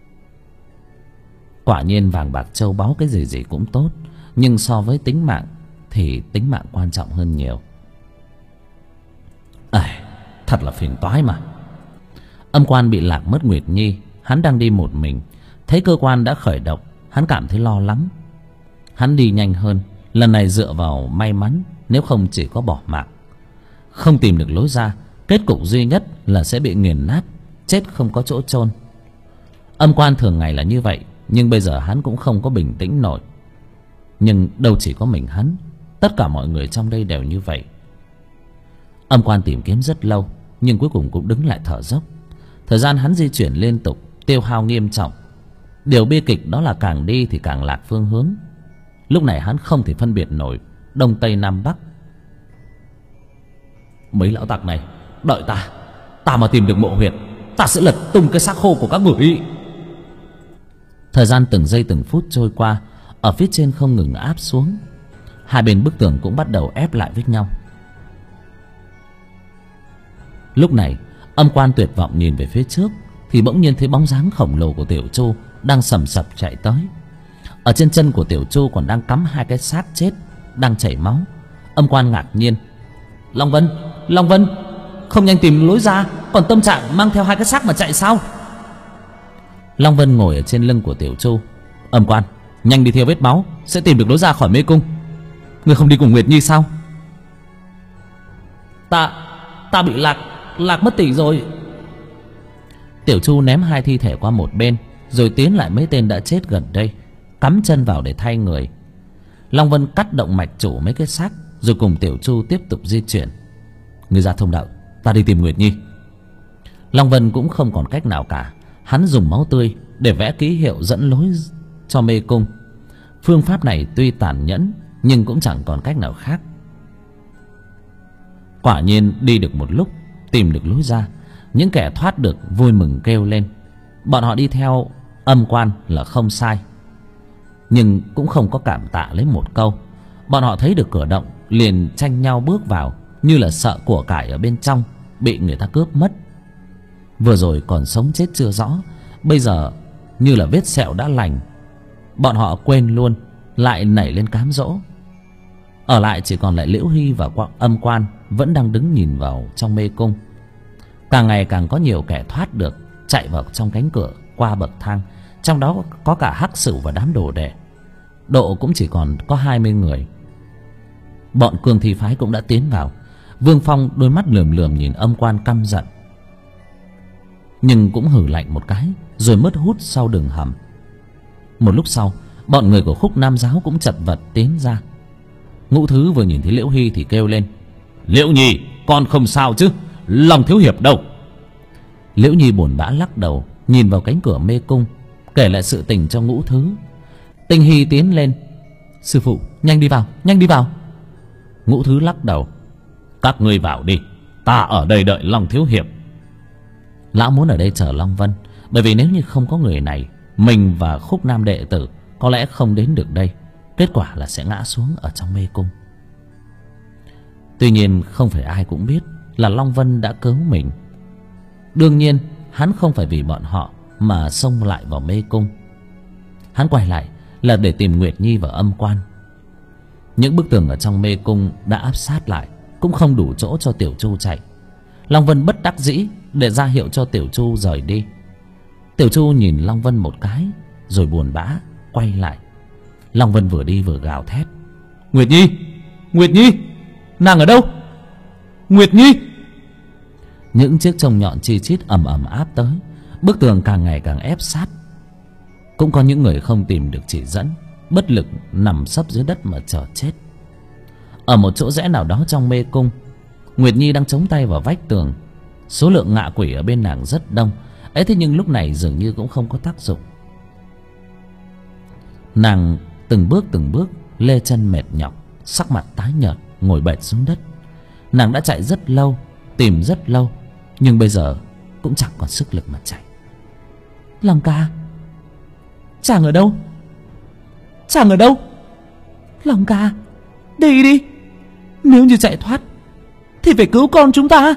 Quả nhiên vàng bạc châu báu cái gì cũng tốt, nhưng so với tính mạng thì tính mạng quan trọng hơn nhiều. Thật là phiền toái mà. Âm quan bị lạc mất Nguyệt Nhi. Hắn đang đi một mình, thấy cơ quan đã khởi động, hắn cảm thấy lo lắng. Hắn đi nhanh hơn, lần này dựa vào may mắn, nếu không chỉ có bỏ mạng. Không tìm được lối ra, kết cục duy nhất là sẽ bị nghiền nát, chết không có chỗ chôn. Âm quan thường ngày là như vậy, nhưng bây giờ hắn cũng không có bình tĩnh nổi. Nhưng đâu chỉ có mình hắn, tất cả mọi người trong đây đều như vậy. Âm quan tìm kiếm rất lâu, nhưng cuối cùng cũng đứng lại thở dốc. Thời gian hắn di chuyển liên tục, tiêu hao nghiêm trọng. Điều bi kịch đó là càng đi thì càng lạc phương hướng. Lúc này hắn không thể phân biệt nổi đông tây nam bắc. Mấy lão tặc này, đợi ta mà tìm được mộ huyệt, ta sẽ lật tung cái xác khô của các người. Thời gian từng giây từng phút trôi qua, ở phía trên không ngừng áp xuống. Hai bên bức tường cũng bắt đầu ép lại với nhau. Lúc này Âm Quan tuyệt vọng nhìn về phía trước thì bỗng nhiên thấy bóng dáng khổng lồ của Tiểu Chu đang sầm sập chạy tới. Ở trên chân của Tiểu Chu còn đang cắm hai cái xác chết đang chảy máu. Âm Quan ngạc nhiên: Long Vân, Long Vân, không nhanh tìm lối ra, còn tâm trạng mang theo hai cái xác mà chạy sao? Long Vân ngồi ở trên lưng của Tiểu Chu. Âm Quan, nhanh đi theo vết máu, sẽ tìm được lối ra khỏi mê cung. Ngươi không đi cùng Nguyệt Nhi sao? Ta bị lạc mất tỷ rồi. Tiểu Chu ném hai thi thể qua một bên, rồi tiến lại mấy tên đã chết gần đây, cắm chân vào để thay người. Long Vân cắt động mạch chủ mấy cái xác, rồi cùng Tiểu Chu tiếp tục di chuyển. Người ra thông đạo, ta đi tìm Nguyệt Nhi. Long Vân cũng không còn cách nào cả. Hắn dùng máu tươi để vẽ ký hiệu dẫn lối cho mê cung. Phương pháp này tuy tàn nhẫn nhưng cũng chẳng còn cách nào khác. Quả nhiên đi được một lúc, tìm được lối ra. Những kẻ thoát được vui mừng kêu lên. Bọn họ đi theo Âm Quan là không sai, nhưng cũng không có cảm tạ lấy một câu. Bọn họ thấy được cửa động liền tranh nhau bước vào, như là sợ của cải ở bên trong bị người ta cướp mất. Vừa rồi còn sống chết chưa rõ, bây giờ như là vết sẹo đã lành. Bọn họ quên luôn, lại nảy lên cám dỗ. Ở lại chỉ còn lại Liễu Hy và Âm Quan vẫn đang đứng nhìn vào trong mê cung. Càng ngày càng có nhiều kẻ thoát được, chạy vào trong cánh cửa qua bậc thang. Trong đó có cả Hắc Sửu và đám đồ đệ. Độ cũng chỉ còn có 20 người. Bọn Cương Thi phái cũng đã tiến vào. Vương Phong đôi mắt lườm lườm nhìn Âm Quan căm giận, nhưng cũng hử lạnh một cái rồi mất hút sau đường hầm. Một lúc sau, bọn người của Khúc Nam Giáo cũng chật vật tiến ra. Ngũ Thứ vừa nhìn thấy Liễu Hy thì kêu lên: Liễu Nhi, con không sao chứ? Long thiếu hiệp đâu? Liễu Nhi buồn bã lắc đầu, nhìn vào cánh cửa mê cung, kể lại sự tình cho Ngũ Thứ. Tinh Hy tiến lên: Sư phụ, nhanh đi vào, nhanh đi vào. Ngũ Thứ lắc đầu: Các ngươi vào đi, ta ở đây đợi Long thiếu hiệp. Lão muốn ở đây chờ Long Vân, bởi vì nếu như không có người này, mình và Khúc Nam đệ tử có lẽ không đến được đây. Kết quả là sẽ ngã xuống ở trong mê cung. Tuy nhiên không phải ai cũng biết là Long Vân đã cứu mình. Đương nhiên hắn không phải vì bọn họ mà xông lại vào mê cung. Hắn quay lại là để tìm Nguyệt Nhi và Âm Quan. Những bức tường ở trong mê cung đã áp sát lại, cũng không đủ chỗ cho Tiểu Chu chạy. Long Vân bất đắc dĩ để ra hiệu cho Tiểu Chu rời đi. Tiểu Chu nhìn Long Vân một cái rồi buồn bã quay lại. Long Vân vừa đi vừa gào thét: Nguyệt Nhi, Nguyệt Nhi, nàng ở đâu? Nguyệt Nhi! Những chiếc trông nhọn chi chít ầm ầm áp tới. Bức tường càng ngày càng ép sát. Cũng có những người không tìm được chỉ dẫn, bất lực nằm sấp dưới đất mà chờ chết. Ở một chỗ rẽ nào đó trong mê cung, Nguyệt Nhi đang chống tay vào vách tường. Số lượng ngạ quỷ ở bên nàng rất đông ấy, thế nhưng lúc này dường như cũng không có tác dụng. Nàng từng bước lê chân mệt nhọc, sắc mặt tái nhợt, ngồi bệt xuống đất. Nàng đã chạy rất lâu, tìm rất lâu, nhưng bây giờ cũng chẳng còn sức lực mà chạy. Long ca, chàng ở đâu? Chàng ở đâu? Long ca, đi đi. Nếu như chạy thoát thì phải cứu con chúng ta.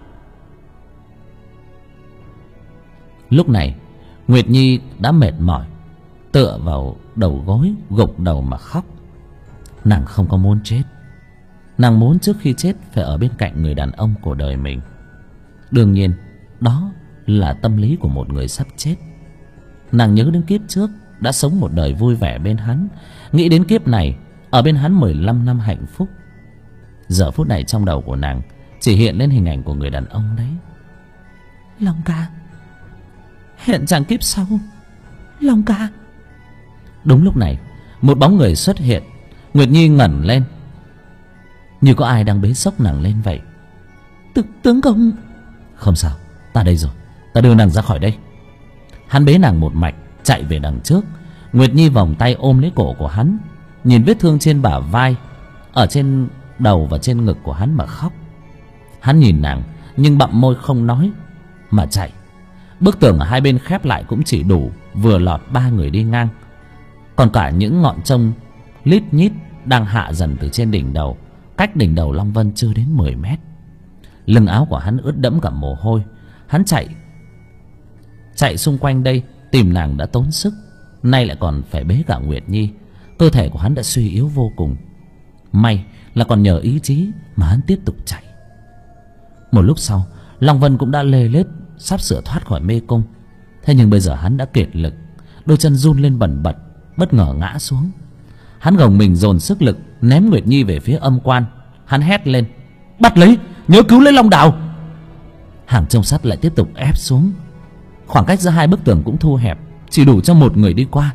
Lúc này Nguyệt Nhi đã mệt mỏi, tựa vào đầu gối, gục đầu mà khóc. Nàng không có muốn chết. Nàng muốn trước khi chết phải ở bên cạnh người đàn ông của đời mình. Đương nhiên đó là tâm lý của một người sắp chết. Nàng nhớ đến kiếp trước đã sống một đời vui vẻ bên hắn, nghĩ đến kiếp này ở bên hắn 15 năm hạnh phúc. Giờ phút này trong đầu của nàng chỉ hiện lên hình ảnh của người đàn ông đấy. Long ca, hẹn chàng kiếp sau. Long ca. Đúng lúc này một bóng người xuất hiện. Nguyệt Nhi ngẩng lên, như có ai đang bế xốc nàng lên vậy. Tướng công. Không sao, ta đây rồi, ta đưa nàng ra khỏi đây. Hắn bế nàng một mạch chạy về đằng trước. Nguyệt Nhi vòng tay ôm lấy cổ của hắn, nhìn vết thương trên bả vai, ở trên đầu và trên ngực của hắn mà khóc. Hắn nhìn nàng nhưng bặm môi không nói mà chạy. Bức tường ở hai bên khép lại cũng chỉ đủ vừa lọt 3 người đi ngang, còn cả những ngọn trông lít nhít đang hạ dần từ trên đỉnh đầu. Cách đỉnh đầu Long Vân chưa đến 10 mét. Lưng áo của hắn ướt đẫm cả mồ hôi. Hắn chạy xung quanh đây tìm nàng đã tốn sức, nay lại còn phải bế cả Nguyệt Nhi. Cơ thể của hắn đã suy yếu vô cùng. May là còn nhờ ý chí mà hắn tiếp tục chạy. Một lúc sau, Long Vân cũng đã lê lết sắp sửa thoát khỏi mê cung. Thế nhưng bây giờ hắn đã kiệt lực, đôi chân run lên bần bật, bất ngờ ngã xuống. Hắn gồng mình dồn sức lực ném Nguyệt Nhi về phía Âm Quan. Hắn hét lên: "Bắt lấy, nhớ cứu lấy Long Đào!" Hàng trông sắt lại tiếp tục ép xuống. Khoảng cách giữa hai bức tường cũng thu hẹp, chỉ đủ cho một người đi qua.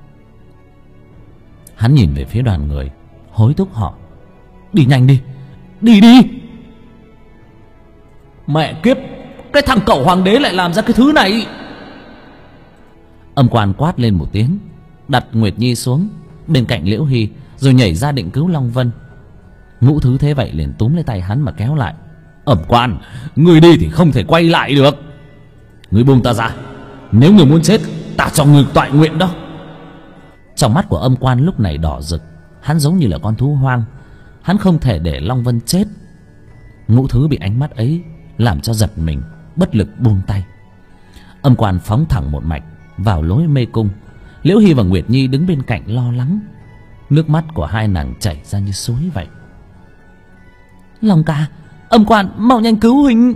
Hắn nhìn về phía đoàn người, hối thúc họ: "Đi nhanh đi, đi đi!" Mẹ kiếp, cái thằng cẩu hoàng đế lại làm ra cái thứ này. Âm Quan quát lên một tiếng, đặt Nguyệt Nhi xuống bên cạnh Liễu Hy, rồi nhảy ra định cứu Long Vân. Ngũ Thứ thế vậy liền túm lấy tay hắn mà kéo lại. Âm Quan, người đi thì không thể quay lại được. Người buông ta ra, nếu người muốn chết, ta cho người toại nguyện đó. Trong mắt của Âm Quan lúc này đỏ rực. Hắn giống như là con thú hoang. Hắn không thể để Long Vân chết. Ngũ Thứ bị ánh mắt ấy làm cho giật mình, bất lực buông tay. Âm Quan phóng thẳng một mạch vào lối mê cung. Liễu Hy và Nguyệt Nhi đứng bên cạnh lo lắng. Nước mắt của hai nàng chảy ra như suối vậy. "Long ca, Âm Quan mau nhanh cứu huynh!"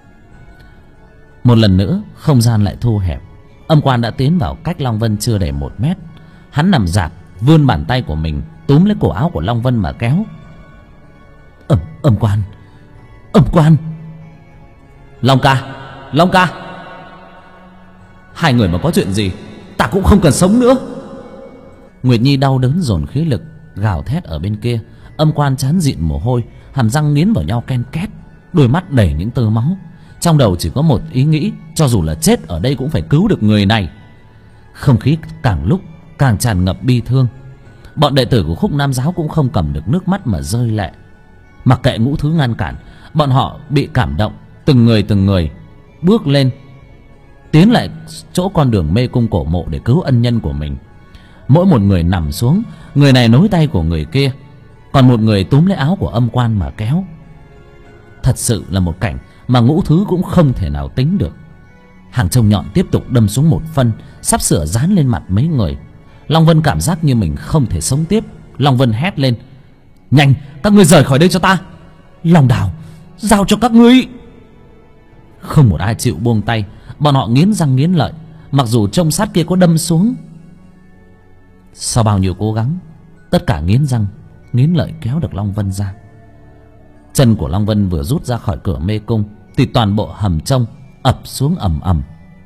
Một lần nữa không gian lại thu hẹp. Âm Quan đã tiến vào cách Long Vân chưa đầy 1 mét. Hắn nằm rạp, vươn bàn tay của mình túm lấy cổ áo của Long Vân mà kéo. Âm Quan, Âm Quan! Long ca, Long ca! Hai người mà có chuyện gì, ta cũng không cần sống nữa. Nguyệt Nhi đau đớn dồn khí lực, gào thét ở bên kia. Âm Quan trán dịn mồ hôi, hàm răng nghiến vào nhau ken két, đôi mắt đầy những tơ máu. Trong đầu chỉ có một ý nghĩ: cho dù là chết ở đây cũng phải cứu được người này. Không khí càng lúc càng tràn ngập bi thương. Bọn đệ tử của Khúc Nam giáo cũng không cầm được nước mắt mà rơi lệ. Mặc kệ Ngũ Thứ ngăn cản, bọn họ bị cảm động, từng người bước lên, tiến lại chỗ con đường mê cung cổ mộ để cứu ân nhân của mình. Mỗi một người nằm xuống, người này nối tay của người kia, còn một người túm lấy áo của Âm Quan mà kéo. Thật sự là một cảnh mà Ngũ Thứ cũng không thể nào tính được. Hàng trông nhọn tiếp tục đâm xuống một phân, sắp sửa dán lên mặt mấy người. Long Vân cảm giác như mình không thể sống tiếp. Long Vân hét lên: "Nhanh, các ngươi rời khỏi đây cho ta! Long Đào, giao cho các ngươi!" Không một ai chịu buông tay. Bọn họ nghiến răng nghiến lợi, mặc dù trông sát kia có đâm xuống. Sau bao nhiêu cố gắng, tất cả nghiến răng nghiến lợi kéo được Long Vân ra. Chân của Long Vân vừa rút ra khỏi cửa mê cung thì toàn bộ hầm trông ập xuống ầm ầm.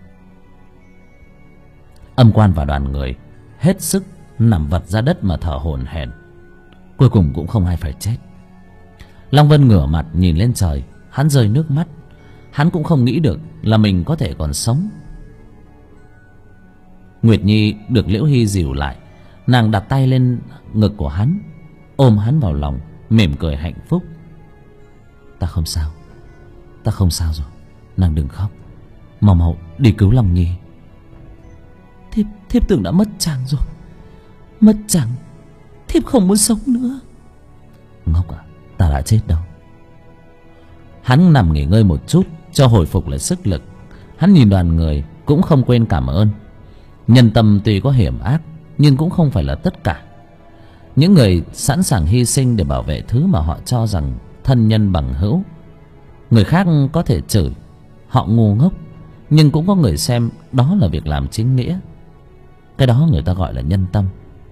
Âm Quan và đoàn người hết sức nằm vật ra đất mà thở hổn hển. Cuối cùng cũng không ai phải chết. Long Vân ngửa mặt nhìn lên trời, hắn rơi nước mắt. Hắn cũng không nghĩ được là mình có thể còn sống. Nguyệt Nhi được Liễu Hy dìu lại. Nàng đặt tay lên ngực của hắn, ôm hắn vào lòng, mỉm cười hạnh phúc. "Ta không sao, ta không sao rồi. Nàng đừng khóc, mau mau đi cứu Long Nhi." Thiếp tưởng đã mất chàng rồi. Mất chàng, thiếp không muốn sống nữa." "Ngốc à, ta đã chết đâu." Hắn nằm nghỉ ngơi một chút cho hồi phục lại sức lực. Hắn nhìn đoàn người cũng không quên cảm ơn. Nhân tâm tuy có hiểm ác nhưng cũng không phải là tất cả. Những người sẵn sàng hy sinh để bảo vệ thứ mà họ cho rằng thân nhân bằng hữu. Người khác có thể chửi họ ngu ngốc, nhưng cũng có người xem đó là việc làm chính nghĩa. Cái đó người ta gọi là nhân tâm.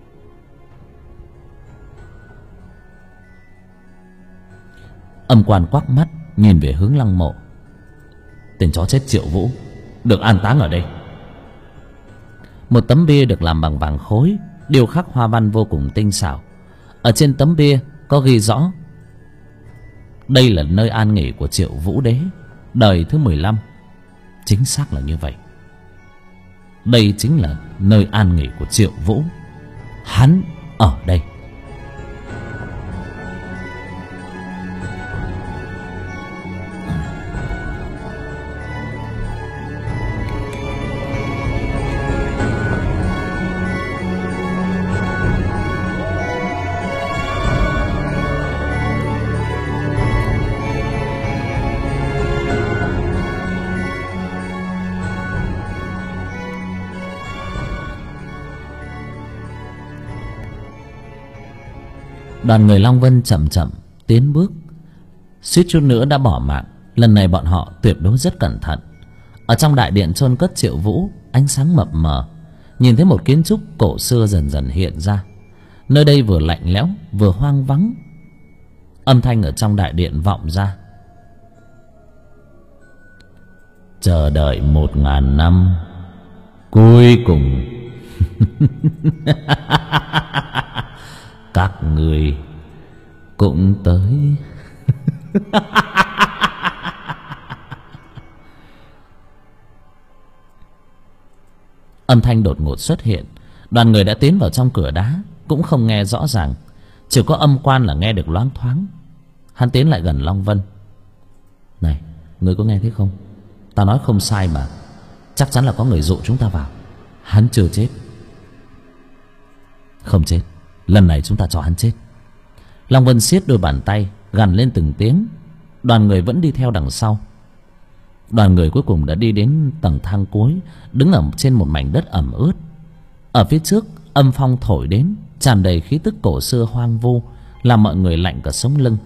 Âm Quan quắc mắt nhìn về hướng lăng mộ. "Tên chó chết Triệu Vũ được an táng ở đây." Một tấm bia được làm bằng vàng khối, điêu khắc hoa văn vô cùng tinh xảo. Ở trên tấm bia có ghi rõ: đây là nơi an nghỉ của Triệu Vũ Đế, đời thứ 15. Chính xác là như vậy. Đây chính là nơi an nghỉ của Triệu Vũ. Hắn ở đây. Đoàn người Long Vân chậm chậm tiến bước, suýt chút nữa đã bỏ mạng. Lần này bọn họ tuyệt đối rất cẩn thận. Ở trong đại điện chôn cất Triệu Vũ, ánh sáng mập mờ, nhìn thấy một kiến trúc cổ xưa dần dần hiện ra. Nơi đây vừa lạnh lẽo vừa hoang vắng. Âm thanh ở trong đại điện vọng ra: chờ đợi 1000 năm, cuối cùng các người cũng tới. Âm thanh đột ngột xuất hiện. Đoàn người đã tiến vào trong cửa đá, cũng không nghe rõ ràng, chỉ có âm quan là nghe được loáng thoáng. Hắn tiến lại gần Long Vân: này, ngươi có nghe thấy không? Ta nói không sai mà. Chắc chắn là có người dụ chúng ta vào. Hắn chưa chết. Không chết. Lần này chúng ta cho hắn chết. Long Vân siết đôi bàn tay, gằn lên từng tiếng. Đoàn người vẫn đi theo đằng sau. Đoàn người cuối cùng đã đi đến tầng thang cuối, đứng ở trên một mảnh đất ẩm ướt. Ở phía trước, âm phong thổi đến, tràn đầy khí tức cổ xưa hoang vu, làm mọi người lạnh cả sống lưng.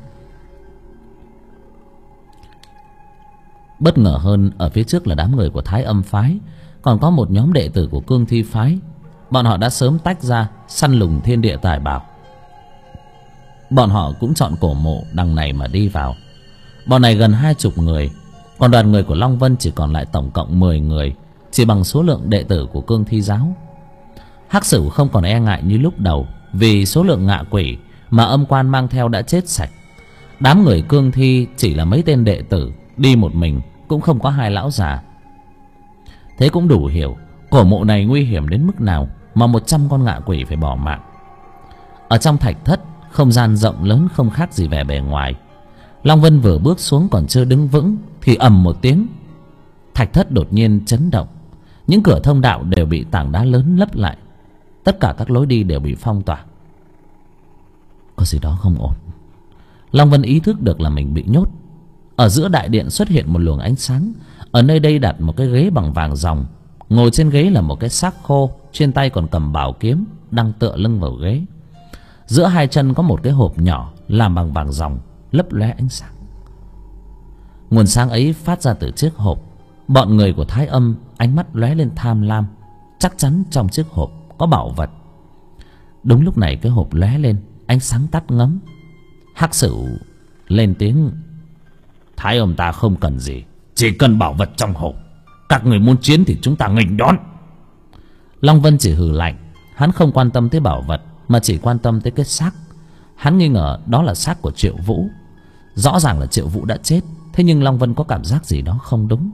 Bất ngờ hơn, ở phía trước là đám người của Thái Âm phái, còn có một nhóm đệ tử của Cương Thi phái. Bọn họ đã sớm tách ra săn lùng thiên địa tài bảo. Bọn họ cũng chọn cổ mộ đằng này mà đi vào. Bọn này gần 20 người, còn đoàn người của Long Vân chỉ còn lại tổng cộng 10 người, chỉ bằng số lượng đệ tử của Cương Thi giáo. Hắc Sửu không còn e ngại như lúc đầu, vì số lượng ngạ quỷ mà âm quan mang theo đã chết sạch. Đám người Cương Thi chỉ là mấy tên đệ tử, đi một mình cũng không có 2 lão già. Thế cũng đủ hiểu cổ mộ này nguy hiểm đến mức nào mà 100 con ngạ quỷ phải bỏ mạng. Ở trong thạch thất, không gian rộng lớn không khác gì vẻ bề ngoài. Long Vân vừa bước xuống còn chưa đứng vững thì ầm một tiếng, thạch thất đột nhiên chấn động. Những cửa thông đạo đều bị tảng đá lớn lấp lại. Tất cả các lối đi đều bị phong tỏa. Có gì đó không ổn. Long Vân ý thức được là mình bị nhốt. Ở giữa đại điện xuất hiện một luồng ánh sáng. Ở nơi đây đặt một cái ghế bằng vàng ròng. Ngồi trên ghế là một cái xác khô, trên tay còn cầm bảo kiếm, đang tựa lưng vào ghế. Giữa hai chân có một cái hộp nhỏ làm bằng vàng ròng, lấp lóe ánh sáng. Nguồn sáng ấy phát ra từ chiếc hộp. Bọn người của Thái Âm ánh mắt lóe lên tham lam, chắc chắn trong chiếc hộp có bảo vật. Đúng lúc này cái hộp lóe lên, ánh sáng tắt ngấm. Hắc Sửu lên tiếng: Thái Âm ta không cần gì, chỉ cần bảo vật trong hộp. Các người muốn chiến thì chúng ta nghênh đón. Long Vân chỉ hừ lạnh. Hắn không quan tâm tới bảo vật, mà chỉ quan tâm tới cái xác. Hắn nghi ngờ đó là xác của Triệu Vũ. Rõ ràng là Triệu Vũ đã chết, thế nhưng Long Vân có cảm giác gì đó không đúng.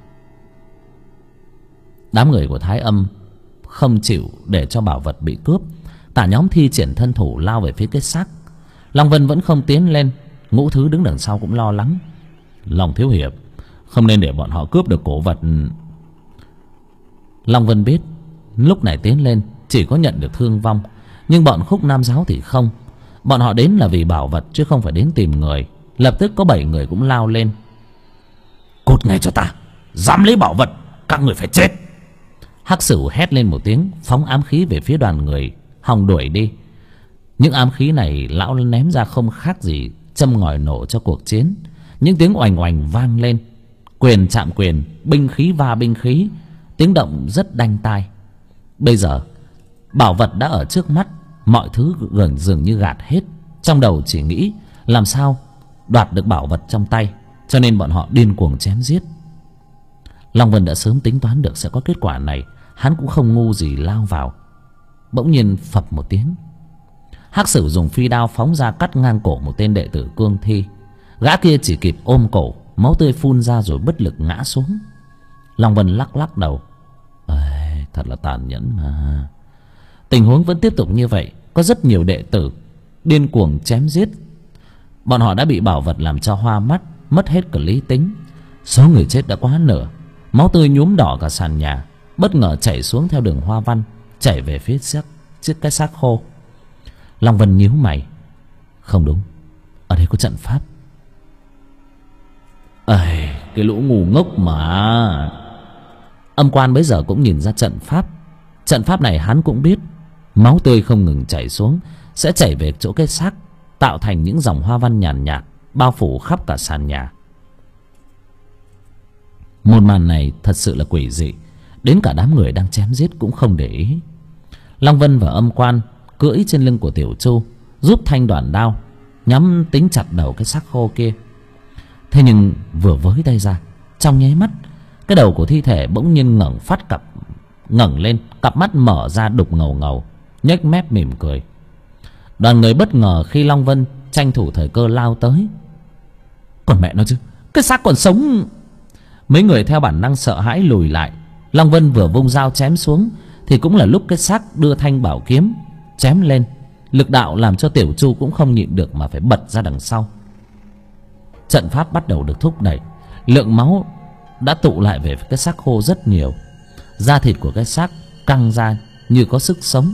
Đám người của Thái Âm không chịu để cho bảo vật bị cướp. Cả nhóm thi triển thân thủ lao về phía cái xác. Long Vân vẫn không tiến lên. Ngũ Thứ đứng đằng sau cũng lo lắng: Long thiếu hiệp, không nên để bọn họ cướp được cổ vật. Long Vân biết lúc này tiến lên chỉ có nhận được thương vong, nhưng bọn Khúc Nam giáo thì không. Bọn họ đến là vì bảo vật chứ không phải đến tìm người. Lập tức có 7 người cũng lao lên: Cút ngay cho ta, dám lấy bảo vật các người phải chết. Hắc Sửu hét lên một tiếng, phóng ám khí về phía đoàn người, hòng đuổi đi. Những ám khí này lão ném ra không khác gì châm ngòi nổ cho cuộc chiến. Những tiếng oành oành vang lên, quyền chạm quyền, binh khí va binh khí, tiếng động rất đanh tai. Bây giờ bảo vật đã ở trước mắt, mọi thứ gần dường như gạt hết. Trong đầu chỉ nghĩ làm sao đoạt được bảo vật trong tay, cho nên bọn họ điên cuồng chém giết. Long Vân đã sớm tính toán được sẽ có kết quả này. Hắn cũng không ngu gì lao vào. Bỗng nhiên phập một tiếng, Hắc Sửu dùng phi đao phóng ra cắt ngang cổ một tên đệ tử Cương Thi. Gã kia chỉ kịp ôm cổ, máu tươi phun ra rồi bất lực ngã xuống. Long Vân lắc lắc đầu: Thật là tàn nhẫn mà. Tình huống vẫn tiếp tục như vậy. Có rất nhiều đệ tử điên cuồng chém giết. Bọn họ đã bị bảo vật làm cho hoa mắt, mất hết cả lý tính. Số người chết đã quá nửa. Máu tươi nhuốm đỏ cả sàn nhà, bất ngờ chảy xuống theo đường hoa văn, chảy về phía chiếc cái xác khô. Long Vân nhíu mày: Không đúng, ở đây có trận pháp. Cái lũ ngu ngốc mà. Âm quan bấy giờ cũng nhìn ra trận pháp. Trận pháp này hắn cũng biết. Máu tươi không ngừng chảy xuống, sẽ chảy về chỗ cái xác. tạo thành những dòng hoa văn nhàn nhạt bao phủ khắp cả sàn nhà. Một màn này thật sự là quỷ dị, đến cả đám người đang chém giết cũng không để ý. Long Vân và Âm Quan cưỡi trên lưng của Tiểu Chu, giúp thanh đoản đao nhắm tính chặt đầu cái xác khô kia. Thế nhưng vừa với tay ra, trong nháy mắt, cái đầu của thi thể bỗng nhiên ngẩng lên, cặp mắt mở ra đục ngầu ngầu, nhếch mép mỉm cười. Đoàn người bất ngờ khi Long Vân tranh thủ thời cơ lao tới. Còn mẹ nó chứ, cái xác còn sống! Mấy người theo bản năng sợ hãi lùi lại. Long Vân vừa vung dao chém xuống thì cũng là lúc cái xác đưa thanh bảo kiếm chém lên. Lực đạo làm cho Tiểu Chu cũng không nhịn được mà phải bật ra đằng sau. Trận pháp bắt đầu được thúc đẩy. Lượng máu đã tụ lại về cái xác khô rất nhiều. Da thịt của cái xác căng ra như có sức sống.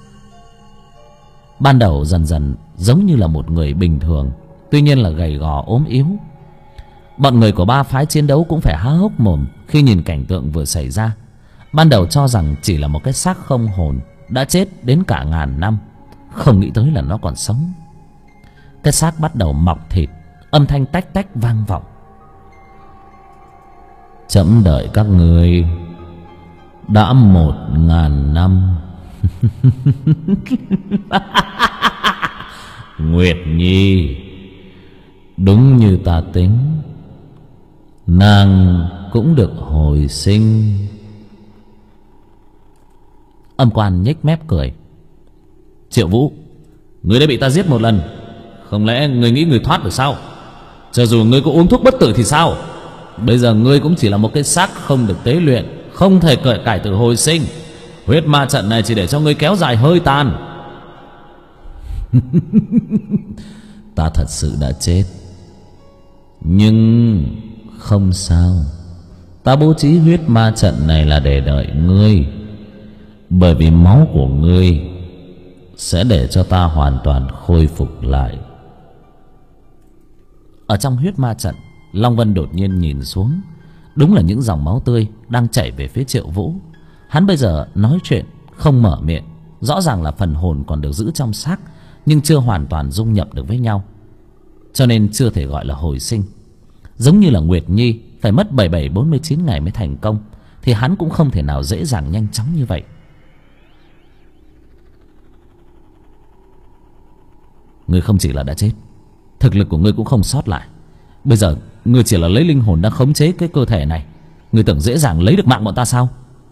Ban đầu dần dần giống như là một người bình thường, tuy nhiên là gầy gò ốm yếu. Bọn người của ba phái chiến đấu cũng phải há hốc mồm khi nhìn cảnh tượng vừa xảy ra. Ban đầu cho rằng chỉ là một cái xác không hồn đã chết đến cả ngàn năm, không nghĩ tới là nó còn sống. Cái xác bắt đầu mọc thịt, âm thanh tách tách vang vọng. Chậm đợi các người đã 1000 năm. Nguyệt Nhi, đúng như ta tính, nàng cũng được hồi sinh. Âm Quan nhếch mép cười. Triệu Vũ, ngươi đã bị ta giết một lần, không lẽ ngươi nghĩ ngươi thoát được sao? Cho dù ngươi có uống thuốc bất tử thì sao? Bây giờ ngươi cũng chỉ là một cái xác không được tế luyện, không thể cải tử hồi sinh. Huyết ma trận này chỉ để cho ngươi kéo dài hơi tàn. Ta thật sự đã chết, nhưng không sao. Ta bố trí huyết ma trận này là để đợi ngươi, bởi vì máu của ngươi sẽ để cho ta hoàn toàn khôi phục lại. Ở trong huyết ma trận, Long Vân đột nhiên nhìn xuống. Đúng là những dòng máu tươi đang chảy về phía Triệu Vũ. Hắn bây giờ nói chuyện không mở miệng, rõ ràng là phần hồn còn được giữ trong xác, nhưng chưa hoàn toàn dung nhập được với nhau, cho nên chưa thể gọi là hồi sinh. Giống như là Nguyệt Nhi phải mất 47-49 ngày mới thành công, thì hắn cũng không thể nào dễ dàng nhanh chóng như vậy. Ngươi không chỉ là đã chết, thực lực của ngươi cũng không sót lại. Bây giờ ngươi chỉ là lấy linh hồn đang khống chế cái cơ thể này, ngươi tưởng dễ dàng lấy được mạng bọn ta sao?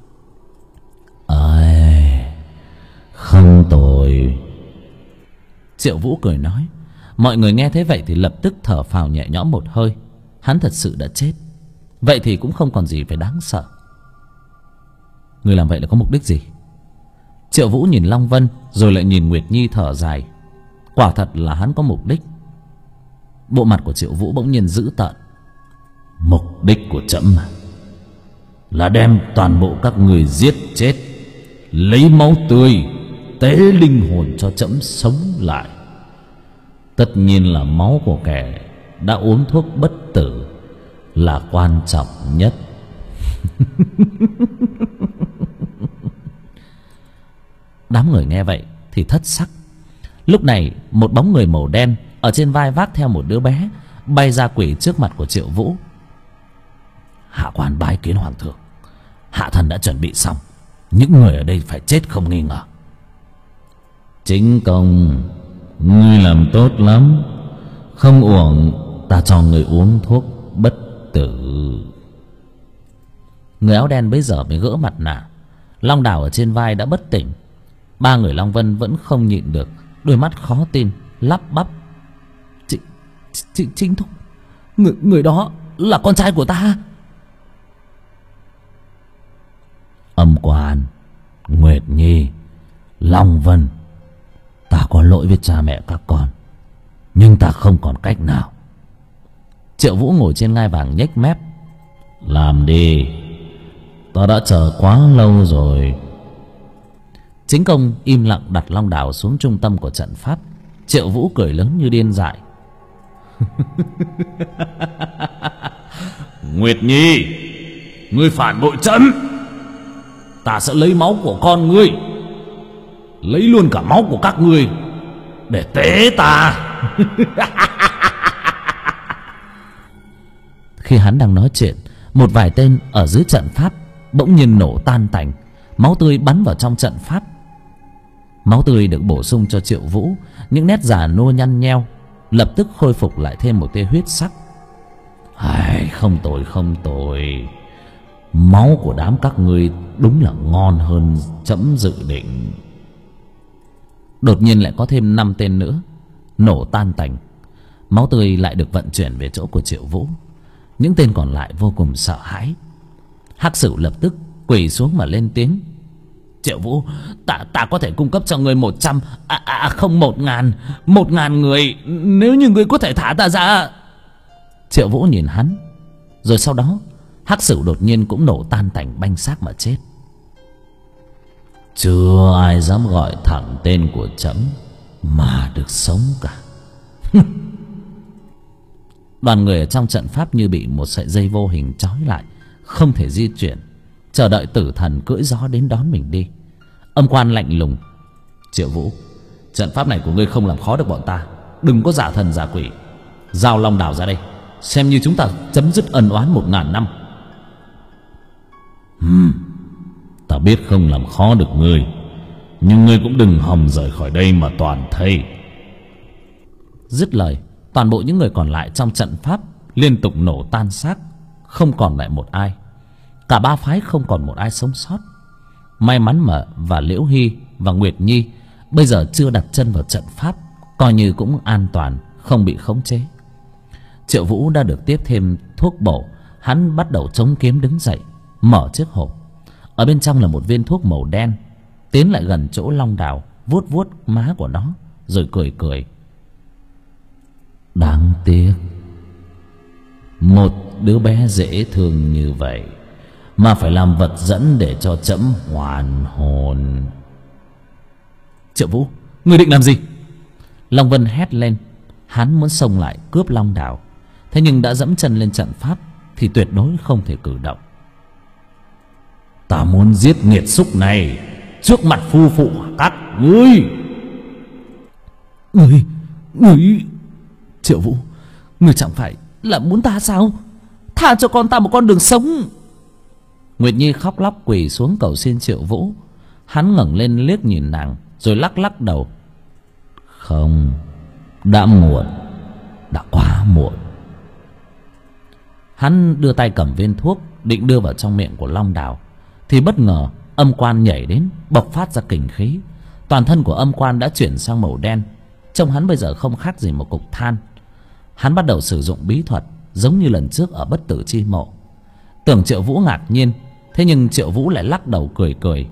Không tồi. Triệu Vũ cười nói. Mọi người nghe thế vậy thì lập tức thở phào nhẹ nhõm một hơi. Hắn thật sự đã chết, vậy thì cũng không còn gì phải đáng sợ. Ngươi làm vậy là có mục đích gì? Triệu Vũ nhìn Long Vân rồi lại nhìn Nguyệt Nhi thở dài. Quả thật là hắn có mục đích. Bộ mặt của Triệu Vũ bỗng nhiên dữ tợn. Mục đích của trẫm là đem toàn bộ các người giết chết, lấy máu tươi tế linh hồn cho trẫm sống lại. Tất nhiên là máu của kẻ đã uống thuốc bất tử là quan trọng nhất. Đám người nghe vậy thì thất sắc. Lúc này một bóng người màu đen ở trên vai vác theo một đứa bé bay ra quỳ trước mặt của Triệu Vũ. Hạ quan bái kiến hoàng thượng, hạ thần đã chuẩn bị xong, những người ở đây phải chết không nghi ngờ. Chính công, ngươi làm tốt lắm, không uổng ta cho người uống thuốc bất tử. Người áo đen bấy giờ mới gỡ mặt nạ. Long Đào ở trên vai đã bất tỉnh. Ba người Long Vân vẫn không nhịn được, đôi mắt khó tin, lắp bắp. Chính thúc, người đó là con trai của ta. Âm Quan, Nguyệt Nhi, Long Vân, ta có lỗi với cha mẹ các con, nhưng ta không còn cách nào. Triệu Vũ ngồi trên ngai vàng nhếch mép. Làm đi, ta đã chờ quá lâu rồi. Chính công im lặng đặt Long Đào xuống trung tâm của trận pháp. Triệu Vũ cười lớn như điên dại. Nguyệt Nhi, ngươi phản bội trẫm, ta sẽ lấy máu của con ngươi, lấy luôn cả máu của các ngươi để tế ta. Khi hắn đang nói chuyện, một vài tên ở dưới trận pháp bỗng nhiên nổ tan tành, máu tươi bắn vào trong trận pháp. Máu tươi được bổ sung cho Triệu Vũ, những nét già nua nhăn nheo lập tức khôi phục lại thêm một tia huyết sắc. Không tồi, không tồi. Máu của đám các ngươi đúng là ngon hơn trẫm dự định. Đột nhiên lại có thêm 5 tên nữa nổ tan tành. Máu tươi lại được vận chuyển về chỗ của Triệu Vũ. Những tên còn lại vô cùng sợ hãi. Hắc Sửu lập tức quỳ xuống mà lên tiếng: Triệu Vũ, ta có thể cung cấp cho ngươi 100, không 1.000, 1.000 người, nếu như ngươi có thể thả ta ra. Triệu Vũ nhìn hắn, rồi sau đó Hắc Sửu đột nhiên cũng nổ tan tành banh xác mà chết. Chưa ai dám gọi thẳng tên của trẫm mà được sống cả. Đoàn người ở trong trận pháp như bị một sợi dây vô hình trói lại, không thể di chuyển, chờ đợi tử thần cưỡi gió đến đón mình đi. Âm Quan lạnh lùng: Triệu Vũ, trận pháp này của ngươi không làm khó được bọn ta. Đừng có giả thần giả quỷ. Giao long đảo ra đây, xem như chúng ta chấm dứt ân oán 1.000 năm. Ta biết không làm khó được ngươi, nhưng ngươi cũng đừng hòng rời khỏi đây mà toàn thây. Dứt lời, toàn bộ những người còn lại trong trận pháp liên tục nổ tan xác, không còn lại một ai. Cả 3 phái không còn một ai sống sót. May mắn mà và Liễu Hy và Nguyệt Nhi bây giờ chưa đặt chân vào trận pháp, coi như cũng an toàn, không bị khống chế. Triệu Vũ đã được tiếp thêm thuốc bổ. Hắn bắt đầu chống kiếm đứng dậy, mở chiếc hộp. Ở bên trong là một viên thuốc màu đen. Tiến lại gần chỗ long đào, vuốt vuốt má của nó, rồi cười cười: Đáng tiếc, một đứa bé dễ thương như vậy mà phải làm vật dẫn để cho trẫm hoàn hồn. Triệu Vũ, ngươi định làm gì? Long Vân hét lên. Hắn muốn xông lại cướp long đào, thế nhưng đã dẫm chân lên trận pháp thì tuyệt đối không thể cử động. Ta muốn giết nghiệt xúc này trước mặt phu phụ các ngươi. Ngươi Triệu Vũ, ngươi chẳng phải là muốn ta sao? Tha cho con ta một con đường sống. Nguyệt Nhi khóc lóc quỳ xuống cầu xin Triệu Vũ. Hắn ngẩng lên liếc nhìn nàng, rồi lắc lắc đầu: Không, đã muộn, đã quá muộn. Hắn đưa tay cầm viên thuốc định đưa vào trong miệng của long đào, thì bất ngờ Âm Quan nhảy đến, bộc phát ra kình khí. Toàn thân của Âm Quan đã chuyển sang màu đen, trông hắn bây giờ không khác gì một cục than. Hắn bắt đầu sử dụng bí thuật giống như lần trước ở Bất Tử Chi Mộ. Tưởng Triệu Vũ ngạc nhiên, thế nhưng Triệu Vũ lại lắc đầu cười cười: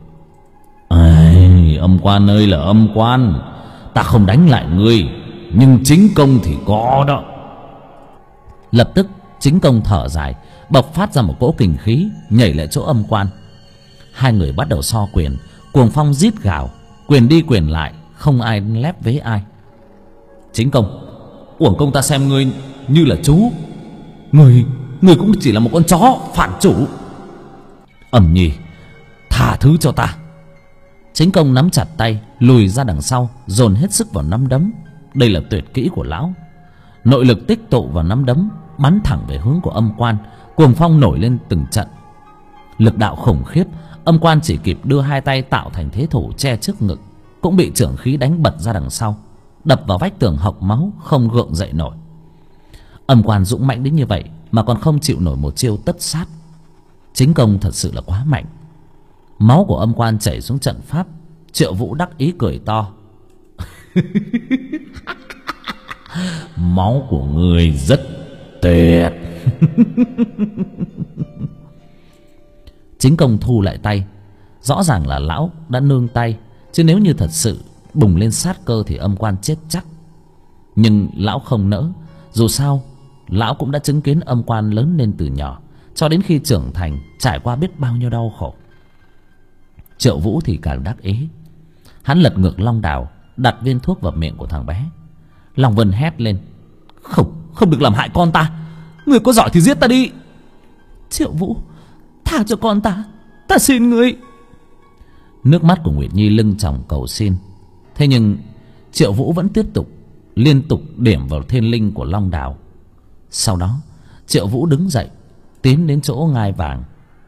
Âm Quan ơi là Âm Quan, ta không đánh lại ngươi, nhưng chính công thì có đó. Lập tức chính công thở dài, bộc phát ra một cỗ kình khí, nhảy lại chỗ Âm Quan. Hai người bắt đầu so quyền, cuồng phong rít gào, quyền đi quyền lại, không ai lép vế ai. Chính công, uổng công ta xem ngươi như là chú. Ngươi cũng chỉ là một con chó phản chủ. Ẩm Nhi, tha thứ cho ta. Chính công nắm chặt tay, lùi ra đằng sau, dồn hết sức vào nắm đấm. Đây là tuyệt kỹ của lão. Nội lực tích tụ vào nắm đấm, bắn thẳng về hướng của Âm Quan. Cuồng phong nổi lên từng trận, lực đạo khủng khiếp. Âm Quan chỉ kịp đưa hai tay tạo thành thế thủ che trước ngực, cũng bị chưởng khí đánh bật ra đằng sau, đập vào vách tường hộc máu, không gượng dậy nổi. Âm Quan dũng mãnh đến như vậy mà còn không chịu nổi một chiêu tất sát. Chính công thật sự là quá mạnh. Máu của Âm Quan chảy xuống trận pháp. Triệu Vũ đắc ý cười to: Máu của ngươi rất tuyệt. Chính công thu lại tay. Rõ ràng là lão đã nương tay, chứ nếu như thật sự bùng lên sát cơ thì Âm Quan chết chắc. Nhưng lão không nỡ. Dù sao lão cũng đã chứng kiến Âm Quan lớn lên từ nhỏ cho đến khi trưởng thành, trải qua biết bao nhiêu đau khổ. Triệu Vũ thì càng đắc ý. Hắn lật ngược long đào, đặt viên thuốc vào miệng của thằng bé. Long Vân hét lên: Không được làm hại con ta. Người có giỏi thì giết ta đi. Triệu Vũ, tha cho con ta, ta xin ngươi. Nước mắt của Nguyệt Nhi lưng tròng cầu xin. Thế nhưng Triệu Vũ vẫn tiếp tục liên tục điểm vào thiên linh của Long Đào. Sau đó Triệu Vũ đứng dậy tiến đến chỗ ngai vàng.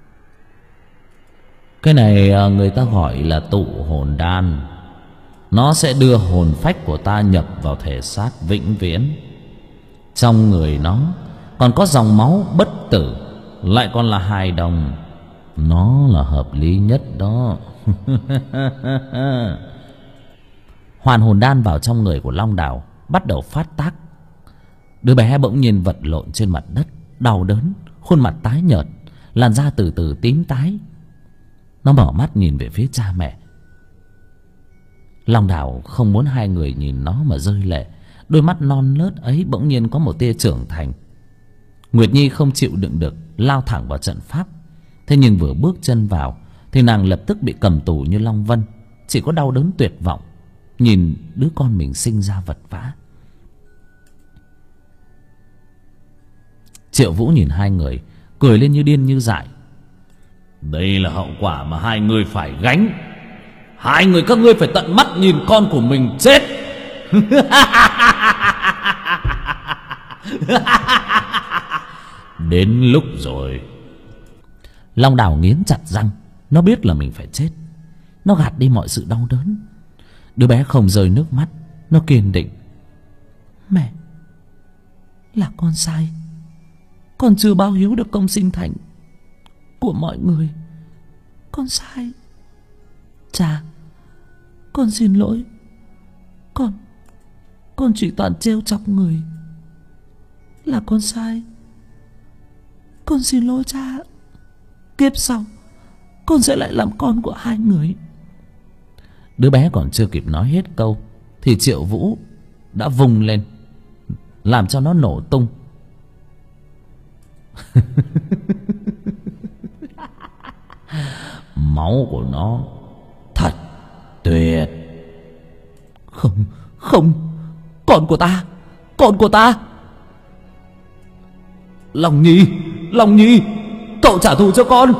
Cái này người ta gọi là tụ hồn đan. Nó sẽ đưa hồn phách của ta nhập vào thể xác vĩnh viễn. Trong người nó còn có dòng máu bất tử, lại còn là hài đồng. Nó là hợp lý nhất đó. Hoàn hồn đan vào trong người của Long Đào bắt đầu phát tác. Đứa bé bỗng nhiên vật lộn trên mặt đất, đau đớn, khuôn mặt tái nhợt, làn da từ từ tím tái. Nó mở mắt nhìn về phía cha mẹ. Long Đào không muốn hai người nhìn nó mà rơi lệ. Đôi mắt non nớt ấy bỗng nhiên có một tia trưởng thành. Nguyệt Nhi không chịu đựng được, lao thẳng vào trận pháp. Thế nhưng vừa bước chân vào thì nàng lập tức bị cầm tù như Long Vân, chỉ có đau đớn tuyệt vọng nhìn đứa con mình sinh ra vật vã. Triệu Vũ nhìn hai người, cười lên như điên như dại. Đây là hậu quả mà hai người phải gánh. Hai người các ngươi phải tận mắt nhìn con của mình chết. Đến lúc rồi. Long Đào nghiến chặt răng. Nó biết là mình phải chết. Nó gạt đi mọi sự đau đớn. Đứa bé không rơi nước mắt. Nó kiên định. Mẹ, là con sai. Con chưa báo hiếu được công sinh thành của mọi người. Con sai. Cha, con xin lỗi. Con chỉ toàn trêu chọc người. Là con sai. Con xin lỗi cha. Kiếp sau con sẽ lại làm con của hai người. Đứa bé còn chưa kịp nói hết câu thì Triệu Vũ đã vung lên làm cho nó nổ tung. Máu của nó thật tuyệt. Không, con của ta. Long Nhi, cậu trả thù cho con.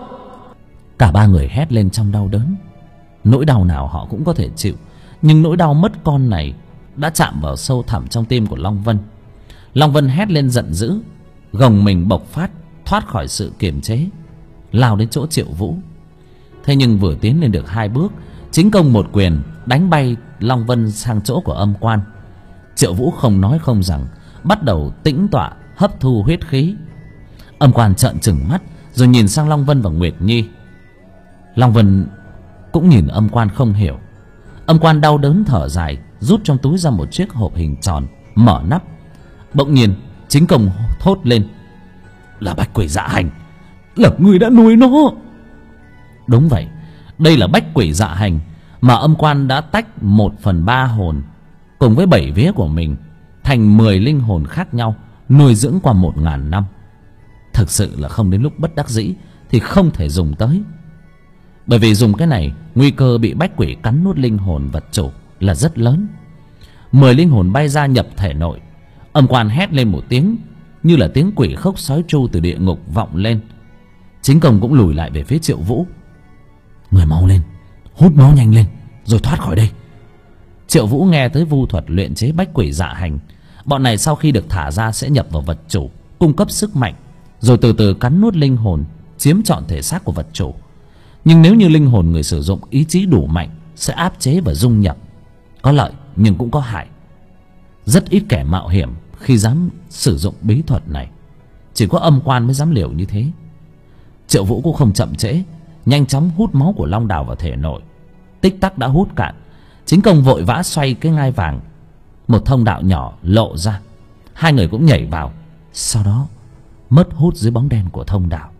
Cả ba người hét lên trong đau đớn. Nỗi đau nào họ cũng có thể chịu, nhưng nỗi đau mất con này đã chạm vào sâu thẳm trong tim của Long Vân. Long Vân hét lên giận dữ, gồng mình bộc phát, thoát khỏi sự kiềm chế, lao đến chỗ Triệu Vũ. Thế nhưng vừa tiến lên được 2 bước, chính công một quyền đánh bay Long Vân sang chỗ của Âm Quan. Triệu Vũ không nói không rằng, bắt đầu tĩnh tọa hấp thu huyết khí. Âm Quan trợn trừng mắt rồi nhìn sang Long Vân và Nguyệt Nhi. Long Vân cũng nhìn Âm Quan không hiểu. Âm Quan đau đớn thở dài, rút trong túi ra một chiếc hộp hình tròn, mở nắp. Bỗng nhiên chính công thốt lên. Là bách quỷ dạ hành. Là người đã nuôi nó. Đúng vậy, đây là bách quỷ dạ hành mà Âm Quan đã tách 1/3 hồn cùng với 7 vía của mình thành 10 linh hồn khác nhau, nuôi dưỡng qua 1000 năm. Thực sự là không đến lúc bất đắc dĩ thì không thể dùng tới. Bởi vì dùng cái này, nguy cơ bị bách quỷ cắn nuốt linh hồn vật chủ là rất lớn. 10 linh hồn bay ra nhập thể nội. Âm Quan hét lên một tiếng, như là tiếng quỷ khóc sói tru từ địa ngục vọng lên. Chính công cũng lùi lại về phía Triệu Vũ. Người mau lên, hút máu nhanh lên, rồi thoát khỏi đây. Triệu Vũ nghe tới vu thuật luyện chế bách quỷ dạ hành. Bọn này sau khi được thả ra sẽ nhập vào vật chủ, cung cấp sức mạnh, rồi từ từ cắn nuốt linh hồn, chiếm trọn thể xác của vật chủ. Nhưng nếu như linh hồn người sử dụng ý chí đủ mạnh, sẽ áp chế và dung nhập. Có lợi nhưng cũng có hại. Rất ít kẻ mạo hiểm khi dám sử dụng bí thuật này. Chỉ có Âm Quan mới dám liều như thế. Triệu Vũ cũng không chậm trễ, nhanh chóng hút máu của Long Đào vào thể nội. Tích tắc đã hút cạn. Chính công vội vã xoay cái ngai vàng. Một thông đạo nhỏ lộ ra. Hai người cũng nhảy vào. Sau đó mất hút dưới bóng đen của thông đạo.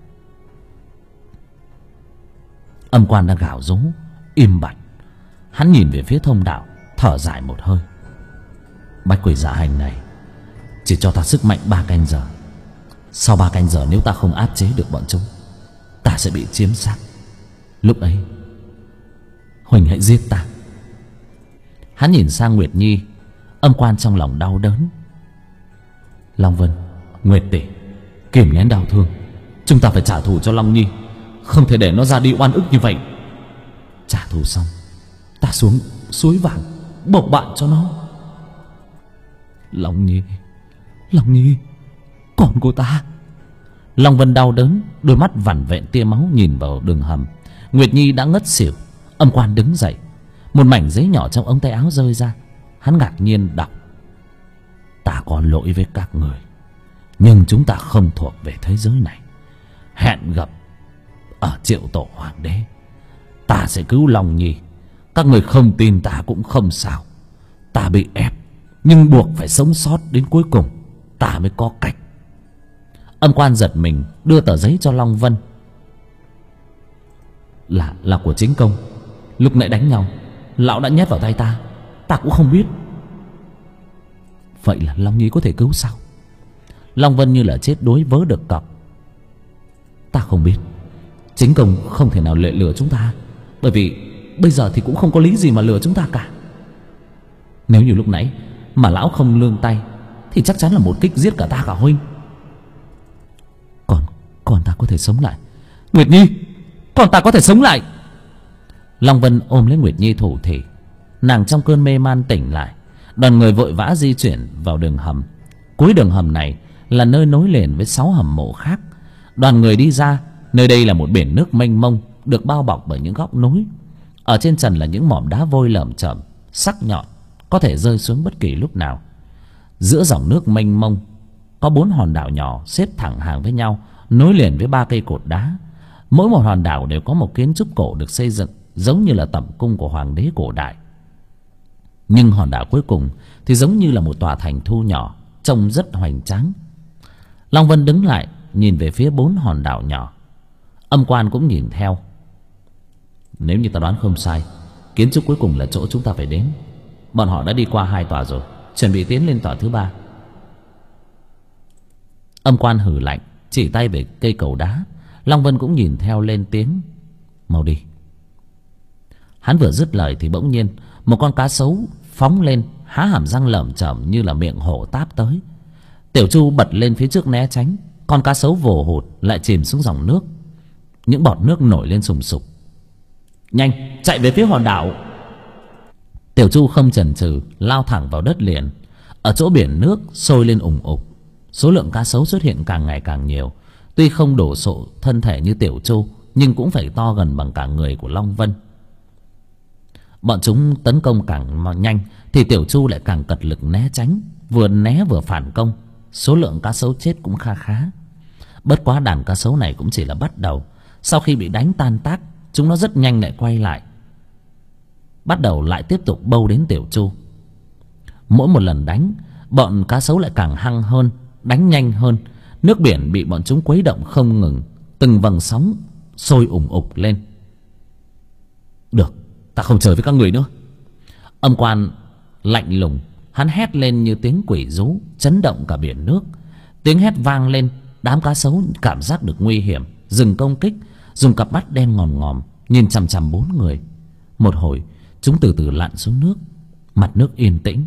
Âm Quan đang gào rú im bặt. Hắn nhìn về phía thông đạo, thở dài một hơi. Bách quỷ dạ hành này chỉ cho ta sức mạnh 3 canh giờ. Sau 3 canh giờ nếu ta không áp chế được bọn chúng, ta sẽ bị chiếm xác. Lúc ấy Huỳnh hãy giết ta. Hắn nhìn sang Nguyệt Nhi. Âm Quan trong lòng đau đớn. Long Vân, Nguyệt tỷ, kìm nén đau thương. Chúng ta phải trả thù cho Long Nhi, không thể để nó ra đi oan ức như vậy. Trả thù xong, ta xuống suối vàng bộc bạn cho nó. Long Nhi, Long Nhi, con của ta. Long Vân đau đớn, đôi mắt vằn vện tia máu nhìn vào đường hầm. Nguyệt Nhi đã ngất xỉu. Âm Quan đứng dậy, một mảnh giấy nhỏ trong ống tay áo rơi ra. Hắn ngạc nhiên đọc: ta có lỗi với các người, nhưng chúng ta không thuộc về thế giới này. Hẹn gặp ở Triệu Tổ Hoàng đế. Ta sẽ cứu Long Nhi. Các người không tin ta cũng không sao. Ta bị ép, nhưng buộc phải sống sót đến cuối cùng, ta mới có cách. Âm Quan giật mình, đưa tờ giấy cho Long Vân. Là của chính công. Lúc nãy đánh nhau, lão đã nhét vào tay ta. Ta cũng không biết. Vậy là Long Nhi có thể cứu sao? Long Vân như là chết đuối vớ được cọc. Ta không biết. Chính công không thể nào lừa chúng ta, bởi vì bây giờ thì cũng không có lý gì mà lừa chúng ta cả. Nếu như lúc nãy mà lão không lương tay thì chắc chắn là một kích giết cả ta cả huynh. Còn ta có thể sống lại. Nguyệt Nhi, còn ta có thể sống lại. Long Vân ôm lấy Nguyệt Nhi thủ thỉ. Nàng trong cơn mê man tỉnh lại. Đoàn người vội vã di chuyển vào đường hầm. Cuối đường hầm này là nơi nối liền với 6 hầm mộ khác. Đoàn người đi ra, nơi đây là một biển nước mênh mông, được bao bọc bởi những góc núi. Ở trên trần là những mỏm đá vôi lởm chởm, sắc nhọn, có thể rơi xuống bất kỳ lúc nào. Giữa dòng nước mênh mông có 4 hòn đảo nhỏ xếp thẳng hàng với nhau, nối liền với 3 cây cột đá. Mỗi một hòn đảo đều có một kiến trúc cổ được xây dựng giống như là tẩm cung của hoàng đế cổ đại. Nhưng hòn đảo cuối cùng thì giống như là một tòa thành thu nhỏ, trông rất hoành tráng. Long Vân đứng lại nhìn về phía 4 hòn đảo nhỏ. Âm Quan cũng nhìn theo. Nếu như ta đoán không sai, kiến trúc cuối cùng là chỗ chúng ta phải đến. Bọn họ đã đi qua 2 tòa rồi, chuẩn bị tiến lên tòa thứ 3. Âm Quan hừ lạnh, chỉ tay về cây cầu đá. Long Vân cũng nhìn theo lên tiếng: mau đi. Hắn vừa dứt lời thì bỗng nhiên một con cá sấu phóng lên, há hàm răng lởm chởm như là miệng hổ táp tới. Tiểu Chu bật lên phía trước né tránh. Con cá sấu vồ hụt lại chìm xuống dòng nước. Những bọt nước nổi lên sùng sục. Nhanh, chạy về phía hòn đảo. Tiểu Chu không chần chừ lao thẳng vào đất liền. Ở chỗ biển nước sôi lên ùng ục. Số lượng cá sấu xuất hiện càng ngày càng nhiều. Tuy không đổ sộ thân thể như Tiểu Chu, nhưng cũng phải to gần bằng cả người của Long Vân. Bọn chúng tấn công càng nhanh thì Tiểu Chu lại càng cật lực né tránh. Vừa né vừa phản công. Số lượng cá sấu chết cũng kha khá. Bất quá đàn cá sấu này cũng chỉ là bắt đầu. Sau khi bị đánh tan tác, chúng nó rất nhanh lại quay lại, bắt đầu lại tiếp tục bâu đến Tiểu Chu. Mỗi một lần đánh, bọn cá sấu lại càng hăng hơn, đánh nhanh hơn. Nước biển bị bọn chúng quấy động không ngừng. Từng vầng sóng sôi ủng ục lên. Được, ta không chơi với các người nữa. Âm Quan lạnh lùng, hắn hét lên như tiếng quỷ rú, chấn động cả biển nước. Tiếng hét vang lên, đám cá sấu cảm giác được nguy hiểm, dừng công kích, dùng cặp mắt đen ngòm ngòm nhìn chằm chằm 4 người. Một hồi chúng từ từ lặn xuống nước. Mặt nước yên tĩnh.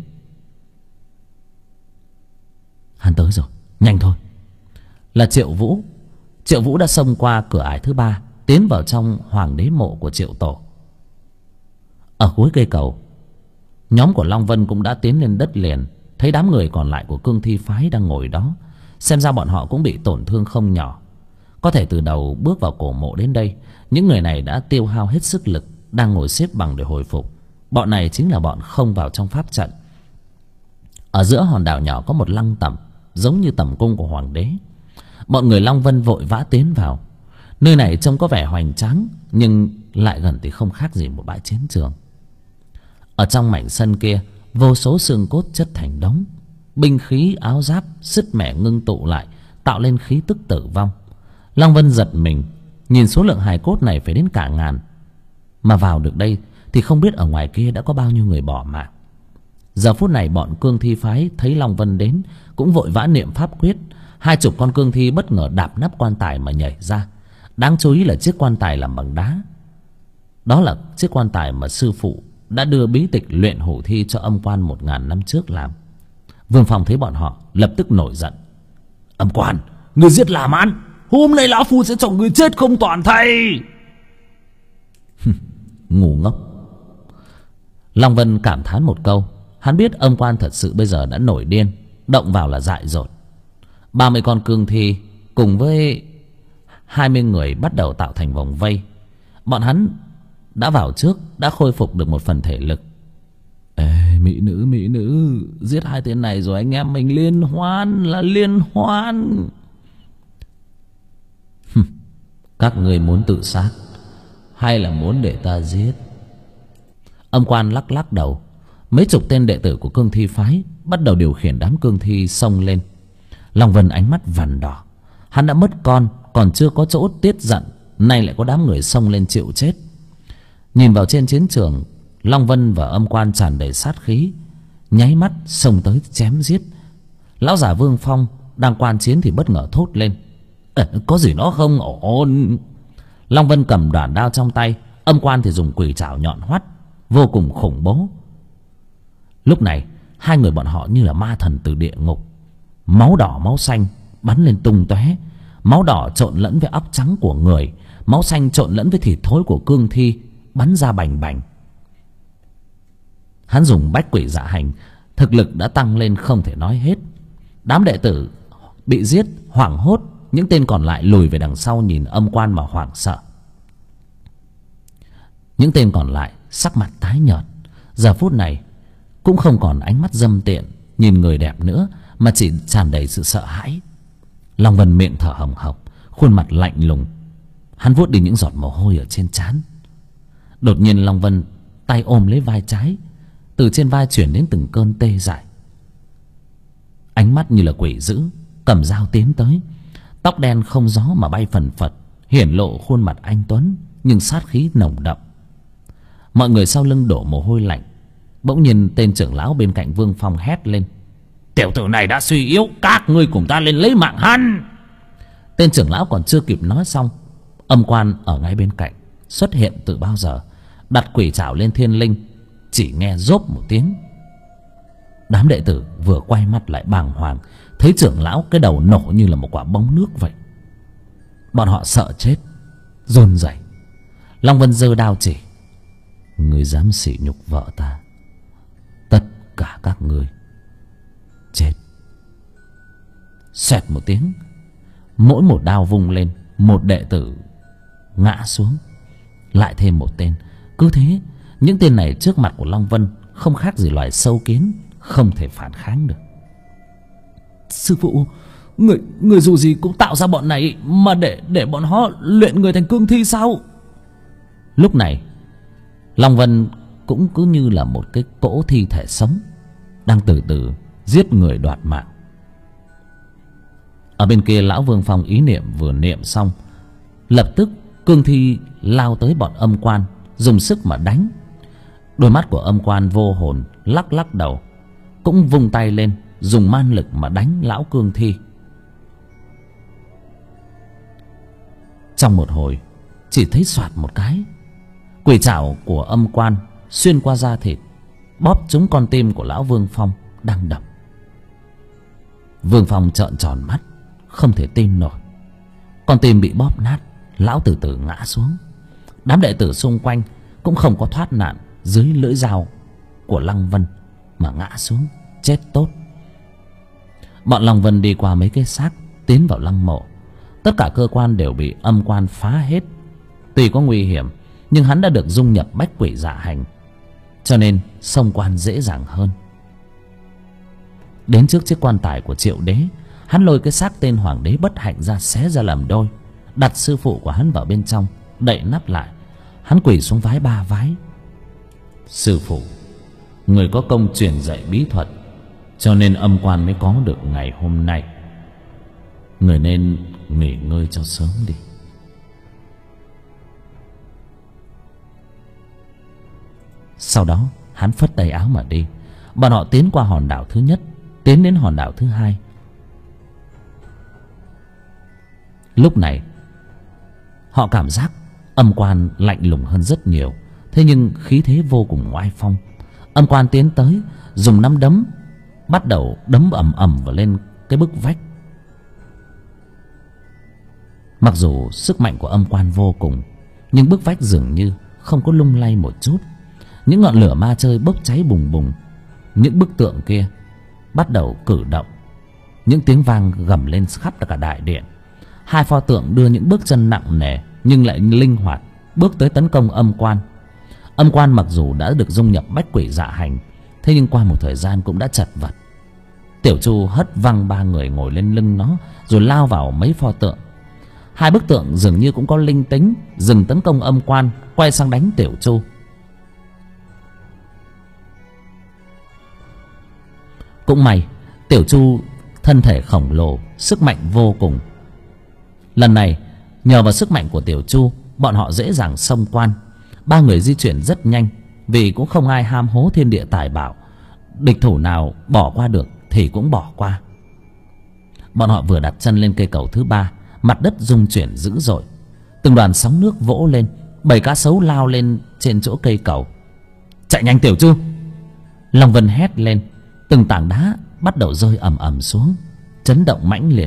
Hắn tới rồi, nhanh thôi. Là Triệu Vũ. Triệu Vũ đã xông qua cửa ải thứ 3, tiến vào trong hoàng đế mộ của Triệu Tổ. Ở cuối cây cầu, nhóm của Long Vân cũng đã tiến lên đất liền. Thấy đám người còn lại của Cương Thi phái đang ngồi đó, xem ra bọn họ cũng bị tổn thương không nhỏ. Có thể từ đầu bước vào cổ mộ đến đây, những người này đã tiêu hao hết sức lực, đang ngồi xếp bằng để hồi phục. Bọn này chính là bọn không vào trong pháp trận. Ở giữa hòn đảo nhỏ có một lăng tẩm, giống như tẩm cung của hoàng đế. Bọn người Long Vân vội vã tiến vào. Nơi này trông có vẻ hoành tráng, nhưng lại gần thì không khác gì một bãi chiến trường. Ở trong mảnh sân kia, vô số xương cốt chất thành đống. Binh khí áo giáp sứt mẻ ngưng tụ lại, tạo lên khí tức tử vong. Long Vân giật mình, nhìn số lượng hài cốt này phải đến cả ngàn. Mà vào được đây thì không biết ở ngoài kia đã có bao nhiêu người bỏ mạng. Giờ phút này bọn Cương Thi phái thấy Long Vân đến, cũng vội vã niệm pháp quyết. 20 con cương thi bất ngờ đạp nắp quan tài mà nhảy ra. Đáng chú ý là chiếc quan tài làm bằng đá. Đó là chiếc quan tài mà sư phụ đã đưa bí tịch luyện hổ thi cho Âm Quan 1000 năm trước làm. Vương Phong thấy bọn họ lập tức nổi giận. Âm Quan, người giết làm ăn, hôm nay lão phu sẽ cho người chết không toàn thây. Ngu ngốc. Long Vân cảm thán một câu. Hắn biết âm quan thật sự bây giờ đã nổi điên, động vào là dại dột. 30 con cương thi cùng với 20 người bắt đầu tạo thành vòng vây. Bọn hắn đã vào trước, đã khôi phục được một phần thể lực. Ê, mỹ nữ, giết 2 tên này rồi anh em mình liên hoan là liên hoan. Các người muốn tự sát hay là muốn để ta giết? Âm quan lắc lắc đầu. Mấy chục tên đệ tử của cương thi phái bắt đầu điều khiển đám cương thi xông lên. Long Vân ánh mắt vằn đỏ. Hắn đã mất con, còn chưa có chỗ tiết giận, nay lại có đám người xông lên chịu chết. Nhìn vào trên chiến trường, Long Vân và âm quan tràn đầy sát khí, nháy mắt xông tới chém giết. Lão già Vương Phong đang quan chiến thì bất ngờ thốt lên: có gì đó không ổn. Long Vân cầm đoạn đao trong tay, âm quan thì dùng quỷ trảo nhọn hoắt, vô cùng khủng bố. Lúc này 2 người bọn họ như là ma thần từ địa ngục. Máu đỏ máu xanh bắn lên tung tóe. Máu đỏ trộn lẫn với óc trắng của người, máu xanh trộn lẫn với thịt thối của cương thi bắn ra bành bành. Hắn dùng bách quỷ dạ hành, thực lực đã tăng lên không thể nói hết. Đám đệ tử bị giết hoảng hốt, những tên còn lại lùi về đằng sau nhìn âm quan mà hoảng sợ. Những tên còn lại sắc mặt tái nhợt, giờ phút này cũng không còn ánh mắt dâm tiện nhìn người đẹp nữa, mà chỉ tràn đầy sự sợ hãi. Long Vân miệng thở hồng hộc, khuôn mặt lạnh lùng. Hắn vuốt đi những giọt mồ hôi ở trên trán. Đột nhiên Long Vân tay ôm lấy vai trái, từ trên vai chuyển đến từng cơn tê dại. Ánh mắt như là quỷ dữ, cầm dao tiến tới. Tóc đen không gió mà bay phần phật, hiển lộ khuôn mặt anh tuấn nhưng sát khí nồng đậm. Mọi người sau lưng đổ mồ hôi lạnh. Bỗng nhiên tên trưởng lão bên cạnh Vương Phong hét lên: tiểu tử này đã suy yếu, các ngươi cùng ta lên lấy mạng hắn. Tên trưởng lão còn chưa kịp nói xong, âm quan ở ngay bên cạnh xuất hiện từ bao giờ, đặt quỷ trảo lên thiên linh. Chỉ nghe rốp một tiếng, đám đệ tử vừa quay mắt lại bàng hoàng, thấy trưởng lão cái đầu nổ như là một quả bóng nước vậy. Bọn họ sợ chết, run rẩy. Long Vân giơ đao chỉ: ngươi dám sỉ nhục vợ ta, tất cả các ngươi chết. Xoẹt một tiếng, mỗi một đao vung lên, một đệ tử ngã xuống, lại thêm một tên. Cứ thế, những tên này trước mặt của Long Vân không khác gì loài sâu kiến, không thể phản kháng được. Sư phụ, người dù gì cũng tạo ra bọn này, mà để bọn họ luyện người thành cương thi sao? Lúc này Long Vân cũng cứ như là một cái cỗ thi thể sống, đang từ từ giết người đoạt mạng. Ở bên kia lão Vương Phong ý niệm vừa niệm xong, lập tức cương thi lao tới bọn âm quan, dùng sức mà đánh. Đôi mắt của âm quan vô hồn lắc lắc đầu, cũng vung tay lên dùng man lực mà đánh lão cương thi. Trong một hồi, chỉ thấy xoạt một cái, quỷ trảo của âm quan xuyên qua da thịt, bóp trúng con tim của lão Vương Phong đang đập. Vương Phong trợn tròn mắt, không thể tin nổi. Con tim bị bóp nát, lão từ từ ngã xuống. Đám đệ tử xung quanh cũng không có thoát nạn dưới lưỡi dao của Long Vân mà ngã xuống chết tốt. Bọn Long Vân đi qua mấy cái xác, tiến vào lăng mộ. Tất cả cơ quan đều bị âm quan phá hết. Tuy có nguy hiểm, nhưng hắn đã được dung nhập bách quỷ dạ hành, cho nên xông quan dễ dàng hơn. Đến trước chiếc quan tài của Triệu Đế, hắn lôi cái xác tên hoàng đế bất hạnh ra, xé ra làm đôi, đặt sư phụ của hắn vào bên trong, đậy nắp lại. Hắn quỳ xuống vái 3 vái: sư phụ, người có công truyền dạy bí thuật, cho nên âm quan mới có được ngày hôm nay. Người nên nghỉ ngơi cho sớm đi. Sau đó hắn phất tay áo mà đi. Bọn họ tiến qua hòn đảo thứ nhất, tiến đến hòn đảo thứ hai. Lúc này họ cảm giác âm quan lạnh lùng hơn rất nhiều, thế nhưng khí thế vô cùng oai phong. Âm quan tiến tới, dùng nắm đấm bắt đầu đấm ầm ầm vào lên cái bức vách. Mặc dù sức mạnh của âm quan vô cùng, nhưng bức vách dường như không có lung lay một chút. Những ngọn lửa ma chơi bốc cháy bùng bùng, những bức tượng kia bắt đầu cử động. Những tiếng vang gầm lên khắp cả đại điện. Hai pho tượng đưa những bước chân nặng nề nhưng lại linh hoạt bước tới tấn công âm quan. Âm quan mặc dù đã được dung nhập bách quỷ dạ hành, thế nhưng qua một thời gian cũng đã chật vật. Tiểu Chu hất văng ba người ngồi lên lưng nó rồi lao vào mấy pho tượng. Hai bức tượng dường như cũng có linh tính, dừng tấn công âm quan, quay sang đánh Tiểu Chu. Cũng may Tiểu Chu thân thể khổng lồ, sức mạnh vô cùng. Lần này nhờ vào sức mạnh của Tiểu Chu, bọn họ dễ dàng xông quan. Ba người di chuyển rất nhanh, vì cũng không ai ham hố thiên địa tài bảo. Địch thủ nào bỏ qua được thì cũng bỏ qua. Bọn họ vừa đặt chân lên cây cầu thứ ba, mặt đất rung chuyển dữ dội. Từng đoàn sóng nước vỗ lên, bầy cá sấu lao lên trên chỗ cây cầu. Chạy nhanh Tiểu Chu! Long Vân hét lên. Từng tảng đá bắt đầu rơi ầm ầm xuống, chấn động mãnh liệt.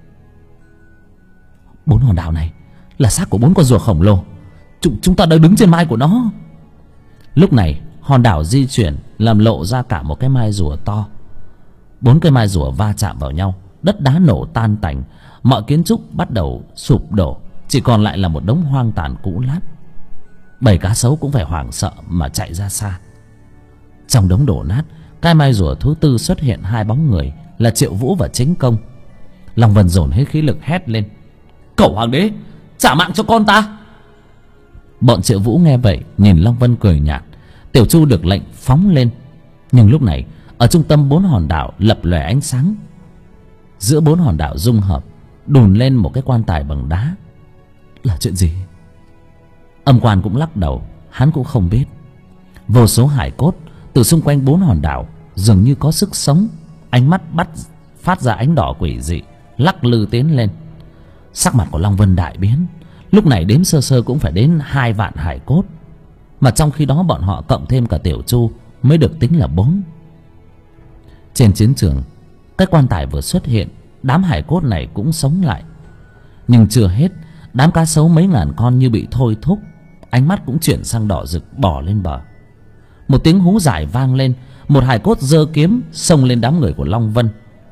4 hòn đảo này là xác của 4 con rùa khổng lồ. Chúng ta đang đứng trên mai của nó. Lúc này hòn đảo di chuyển làm lộ ra cả một cái mai rùa to. 4 cây mai rùa va chạm vào nhau, đất đá nổ tan tành, mọi kiến trúc bắt đầu sụp đổ, chỉ còn lại là một đống hoang tàn cũ lát. Bầy cá sấu cũng phải hoảng sợ mà chạy ra xa. Trong đống đổ nát, cái mai rùa thứ tư xuất hiện hai bóng người là Triệu Vũ và Chính Công. Long Vân dồn hết khí lực hét lên: Cẩu hoàng đế, trả mạng cho con ta! Bọn Triệu Vũ nghe vậy nhìn Long Vân cười nhạt. Tiểu Chu được lệnh phóng lên. Nhưng lúc này ở trung tâm 4 hòn đảo lập lòe ánh sáng. Giữa 4 hòn đảo dung hợp đùn lên một cái quan tài bằng đá. Là chuyện gì? Âm quan cũng lắc đầu, hắn cũng không biết. Vô số hải cốt từ xung quanh 4 hòn đảo dường như có sức sống, ánh mắt phát ra ánh đỏ quỷ dị, lắc lư tiến lên. Sắc mặt của Long Vân đại biến. Lúc này đếm sơ sơ cũng phải đến 2 vạn hải cốt, mà trong khi đó bọn họ cộng thêm cả Tiểu Chu mới được tính là 4. Trên chiến trường, cái quan tài vừa xuất hiện, đám hải cốt này cũng sống lại. Nhưng chưa hết, đám cá sấu mấy ngàn con như bị thôi thúc, ánh mắt cũng chuyển sang đỏ rực bò lên bờ. Một tiếng hú dài vang lên, một hải cốt giơ kiếm xông lên đám người của Long Vân.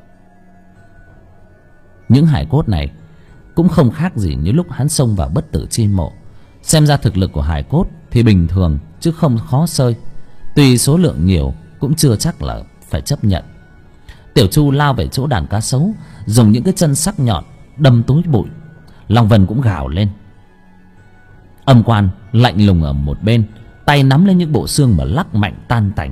Những hải cốt này cũng không khác gì như lúc hắn xông vào bất tử chi mộ. Xem ra thực lực của hải cốt thì bình thường chứ không khó xơi. Tuy số lượng nhiều cũng chưa chắc là phải chấp nhận. Tiểu Chu lao về chỗ đàn cá sấu, dùng những cái chân sắc nhọn đâm túi bụi. Long Vân cũng gào lên. Âm quan lạnh lùng ở một bên, tay nắm lên những bộ xương mà lắc mạnh tan tành.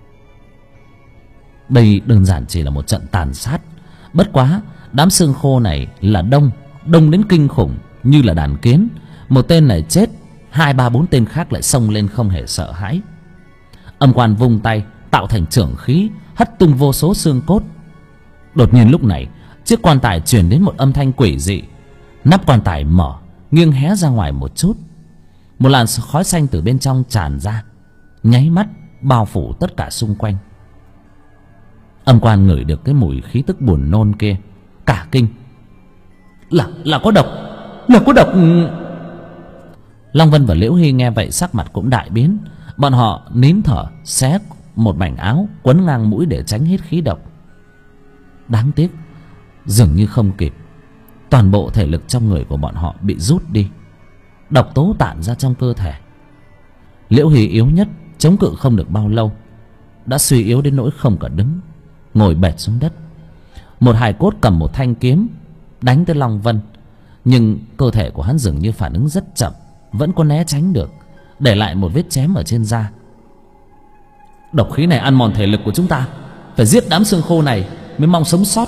Đây đơn giản chỉ là một trận tàn sát. Bất quá đám xương khô này là đông đến kinh khủng, như là đàn kiến. Một tên này chết, 2, 3, 4 tên khác lại xông lên không hề sợ hãi. Âm quan vung tay tạo thành chưởng khí, hất tung vô số xương cốt. Đột nhiên lúc này, chiếc quan tài truyền đến một âm thanh quỷ dị. Nắp quan tài mở, nghiêng hé ra ngoài một chút. Một làn khói xanh từ bên trong tràn ra, nháy mắt bao phủ tất cả xung quanh. Âm quan ngửi được cái mùi khí tức buồn nôn kia, cả kinh. Là có độc, là có độc. Long Vân và Liễu Hy nghe vậy sắc mặt cũng đại biến. Bọn họ nín thở xé một mảnh áo quấn ngang mũi để tránh hít khí độc. Đáng tiếc dường như không kịp. Toàn bộ thể lực trong người của bọn họ bị rút đi, độc tố tản ra trong cơ thể. Liễu Hy yếu nhất, chống cự không được bao lâu, đã suy yếu đến nỗi không cả đứng, ngồi bệt xuống đất. Một hài cốt cầm một thanh kiếm đánh tới Long Vân, nhưng cơ thể của hắn dường như phản ứng rất chậm, vẫn có né tránh được, để lại một vết chém ở trên da. Độc khí này ăn mòn thể lực của chúng ta, phải giết đám xương khô này mới mong sống sót.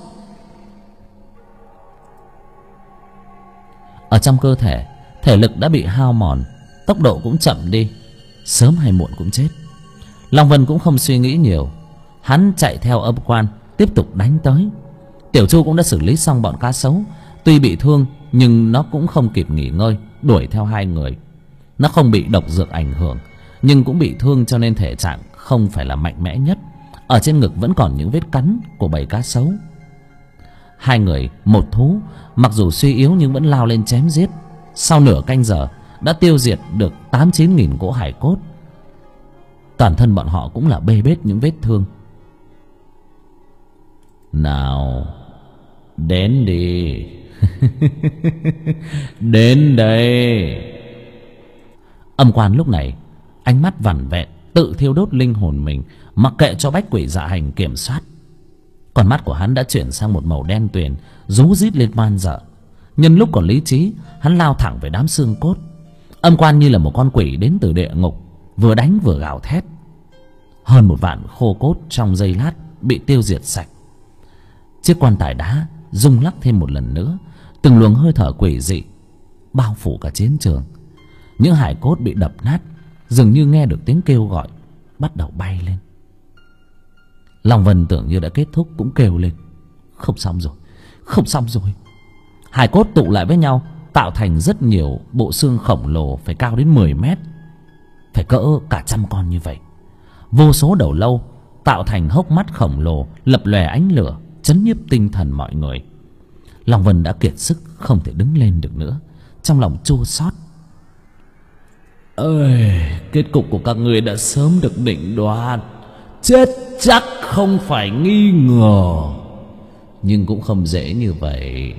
Ở trong cơ thể, thể lực đã bị hao mòn, tốc độ cũng chậm đi, sớm hay muộn cũng chết. Long Vân cũng không suy nghĩ nhiều, hắn chạy theo âm quan tiếp tục đánh tới. Tiểu Chu cũng đã xử lý xong bọn cá sấu, tuy bị thương nhưng nó cũng không kịp nghỉ ngơi, đuổi theo hai người. Nó không bị độc dược ảnh hưởng, nhưng cũng bị thương cho nên thể trạng không phải là mạnh mẽ nhất. Ở trên ngực vẫn còn những vết cắn của bầy cá sấu. Hai người một thú, mặc dù suy yếu nhưng vẫn lao lên chém giết. Sau nửa canh giờ đã tiêu diệt được 8-9 nghìn cỗ hải cốt. Toàn thân bọn họ cũng là bê bết những vết thương. Nào, đến đi. Đến đây. Âm Quan lúc này ánh mắt vằn vẹn, tự thiêu đốt linh hồn mình, mặc kệ cho bách quỷ dạ hành kiểm soát. Con mắt của hắn đã chuyển sang một màu đen tuyền, rú rít lên man dợ. Nhân lúc còn lý trí, hắn lao thẳng về đám xương cốt. Âm Quan như là một con quỷ đến từ địa ngục, vừa đánh vừa gào thét. Hơn 1 vạn khô cốt trong giây lát bị tiêu diệt sạch. Chiếc quan tài đá rung lắc thêm một lần nữa, từng luồng hơi thở quỷ dị bao phủ cả chiến trường. Những hài cốt bị đập nát dường như nghe được tiếng kêu gọi, bắt đầu bay lên. Long Vân tưởng như đã kết thúc cũng kêu lên: không xong rồi, không xong rồi. Hài cốt tụ lại với nhau, tạo thành rất nhiều bộ xương khổng lồ, phải cao đến 10 mét, phải cỡ cả 100 con như vậy. Vô số đầu lâu tạo thành hốc mắt khổng lồ, lập lòe ánh lửa, chấn nhiếp tinh thần mọi người. Long Vân đã kiệt sức, không thể đứng lên được nữa, trong lòng chua xót. Ơi, kết cục của các ngươi đã sớm được định đoạt. Chết chắc không phải nghi ngờ, nhưng cũng không dễ như vậy.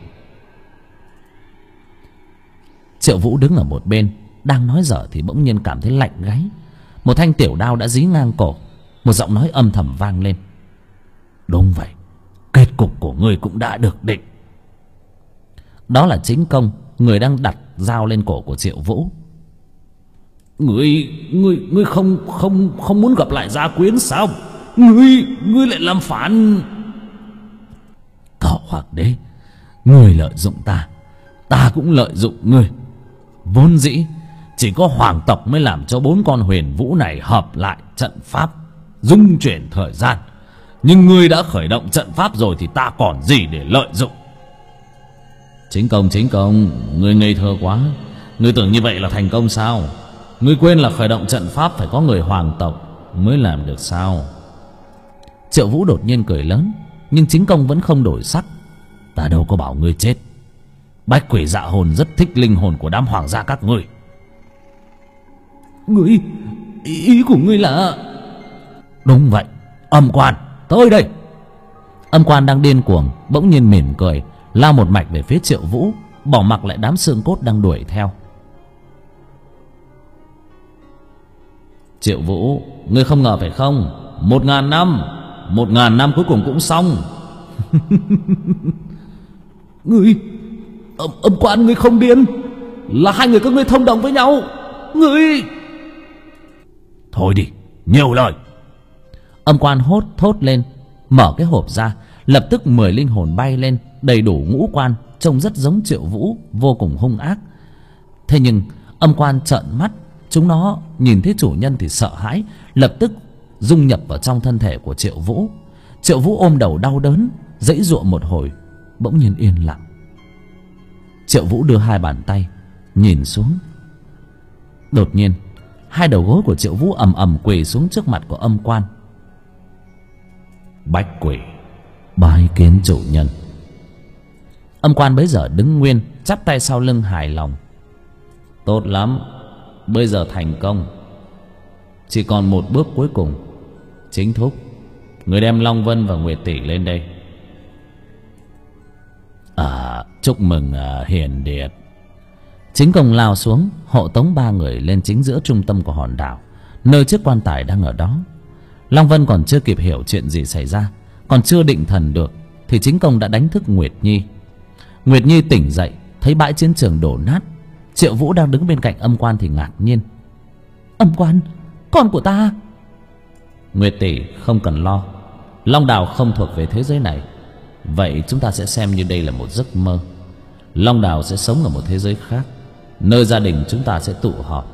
Triệu Vũ đứng ở một bên đang nói dở thì bỗng nhiên cảm thấy lạnh gáy. Một thanh tiểu đao đã dí ngang cổ, một giọng nói âm thầm vang lên: đúng vậy, kết cục của ngươi cũng đã được định. Đó là Chính Công, người đang đặt dao lên cổ của Triệu Vũ. Ngươi không muốn gặp lại Gia Quyến sao? Ngươi lại làm phản. Cậu Hoàng đế, ngươi lợi dụng ta, ta cũng lợi dụng ngươi. Vốn dĩ chỉ có hoàng tộc mới làm cho 4 con huyền vũ này hợp lại trận pháp, dung chuyển thời gian. Nhưng ngươi đã khởi động trận pháp rồi thì ta còn gì để lợi dụng? Chính Công, ngươi ngây thơ quá. Ngươi tưởng như vậy là thành công sao? Ngươi quên là khởi động trận pháp phải có người hoàng tộc mới làm được sao? Triệu Vũ đột nhiên cười lớn, nhưng Chính Công vẫn không đổi sắc. Ta đâu có bảo ngươi chết. Bách quỷ dạ hồn rất thích linh hồn của đám hoàng gia các ngươi. Ý của ngươi là... Đúng vậy, Âm Quan, tới đây. Âm Quan đang điên cuồng bỗng nhiên mỉm cười, lao một mạch về phía Triệu Vũ, bỏ mặc lại đám xương cốt đang đuổi theo. Triệu Vũ, ngươi không ngờ phải không? 1000 năm, 1000 năm cuối cùng cũng xong. Âm Quan, ngươi không điên. Là hai người các ngươi thông đồng với nhau. Thôi đi, nhiều lời. Âm Quan thốt lên, mở cái hộp ra. Lập tức 10 linh hồn bay lên, đầy đủ ngũ quan, trông rất giống Triệu Vũ, vô cùng hung ác. Thế nhưng Âm Quan trợn mắt, chúng nó nhìn thấy chủ nhân thì sợ hãi, lập tức dung nhập vào trong thân thể của Triệu Vũ. Triệu Vũ ôm đầu đau đớn, giãy giụa một hồi, bỗng nhiên yên lặng. Triệu Vũ đưa 2 bàn tay nhìn xuống. Đột nhiên 2 đầu gối của Triệu Vũ ầm ầm quỳ xuống trước mặt của Âm Quan. Bách quỷ, bái kiến chủ nhân. Âm Quan bấy giờ đứng nguyên, chắp tay sau lưng hài lòng. Tốt lắm, bây giờ thành công. Chỉ còn một bước cuối cùng. Chính thúc, người đem Long Vân và Nguyệt Tỷ lên đây. Chúc mừng Hiền Điệt. Chính Công lao xuống, hộ tống 3 người lên chính giữa trung tâm của hòn đảo, nơi chiếc quan tài đang ở đó. Long Vân còn chưa kịp hiểu chuyện gì xảy ra, còn chưa định thần được, thì Chính Công đã đánh thức Nguyệt Nhi. Nguyệt Nhi tỉnh dậy, thấy bãi chiến trường đổ nát. Triệu Vũ đang đứng bên cạnh Âm Quan thì ngạc nhiên: Âm Quan, con của ta. Nguyệt Tỷ, không cần lo, Long Đào không thuộc về thế giới này. Vậy chúng ta sẽ xem như đây là một giấc mơ. Long Đào sẽ sống ở một thế giới khác, nơi gia đình chúng ta sẽ tụ họp.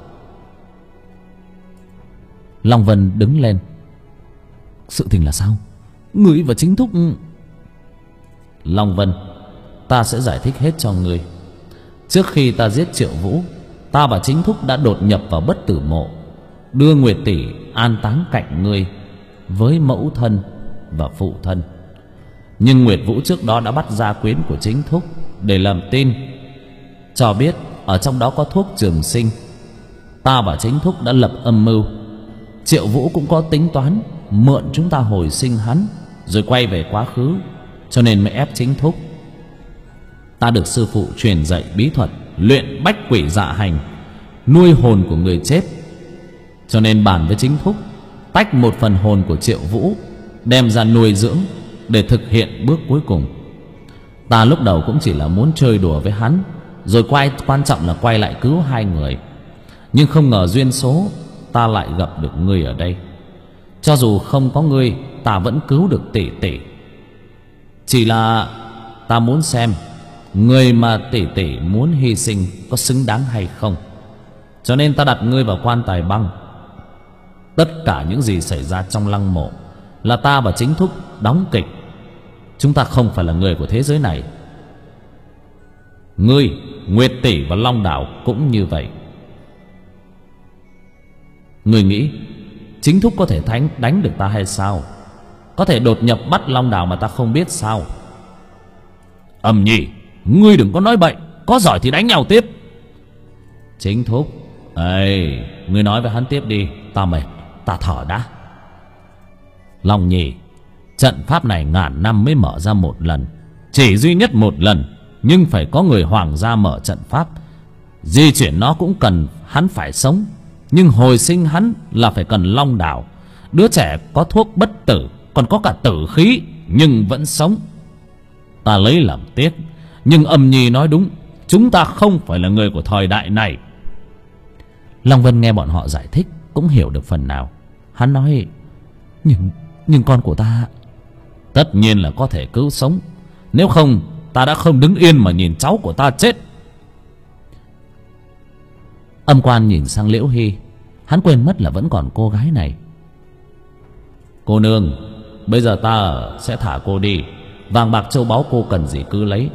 Long Vân đứng lên: sự tình là sao? Ngươi và Chính thúc... Long Vân, ta sẽ giải thích hết cho ngươi. Trước khi ta giết Triệu Vũ, ta và Chính thúc đã đột nhập vào Bất Tử Mộ, đưa Nguyệt Tỷ an táng cạnh ngươi với mẫu thân và phụ thân. Nhưng Nguyệt Vũ trước đó đã bắt gia quyến của Chính thúc để làm tin, cho biết ở trong đó có thuốc trường sinh. Ta và Chính thúc đã lập âm mưu Triệu Vũ cũng có tính toán mượn chúng ta hồi sinh hắn rồi quay về quá khứ, cho nên mới ép Chính Thúc. Ta được sư phụ truyền dạy bí thuật luyện bách quỷ dạ hành, nuôi hồn của người chết, cho nên bàn với Chính Thúc tách một phần hồn của Triệu Vũ đem ra nuôi dưỡng để thực hiện bước cuối cùng. Ta lúc đầu cũng chỉ là muốn chơi đùa với hắn, rồi quan trọng là quay lại cứu hai người. Nhưng không ngờ duyên số ta lại gặp được ngươi ở đây. Cho dù không có ngươi, ta vẫn cứu được tỷ tỷ. Chỉ là ta muốn xem người mà tỷ tỷ muốn hy sinh có xứng đáng hay không. Cho nên ta đặt ngươi vào quan tài băng. Tất cả những gì xảy ra trong lăng mộ là ta và Chính Thúc đóng kịch. Chúng ta không phải là người của thế giới này. Ngươi, Nguyệt tỷ và Long Đảo cũng như vậy. Ngươi nghĩ Chính Thúc có thể đánh được ta hay sao? Có thể đột nhập bắt Long Đảo mà ta không biết sao? Âm Nhi, ngươi đừng có nói bậy, có giỏi thì đánh nhau tiếp. Chính Thúc, ê, ngươi nói với hắn tiếp đi, ta mệt, ta thở đã. Long Nhi, trận pháp này ngàn năm mới mở ra một lần, chỉ duy nhất một lần, nhưng phải có người hoàng gia mở trận pháp. Di chuyển nó cũng cần hắn phải sống, nhưng hồi sinh hắn là phải cần Long Đảo. Đứa trẻ có thuốc bất tử, còn có cả tử khí, nhưng vẫn sống. Ta lấy làm tiếc, nhưng Âm Nhi nói đúng, chúng ta không phải là người của thời đại này. Long Vân nghe bọn họ giải thích cũng hiểu được phần nào. Hắn nói, nhưng con của ta tất nhiên là có thể cứu sống, nếu không ta đã không đứng yên mà nhìn cháu của ta chết. Âm Quan nhìn sang Liễu Hy, hắn quên mất là vẫn còn cô gái này. Cô nương, bây giờ ta sẽ thả cô đi. Vàng bạc châu báu cô cần gì cứ lấy.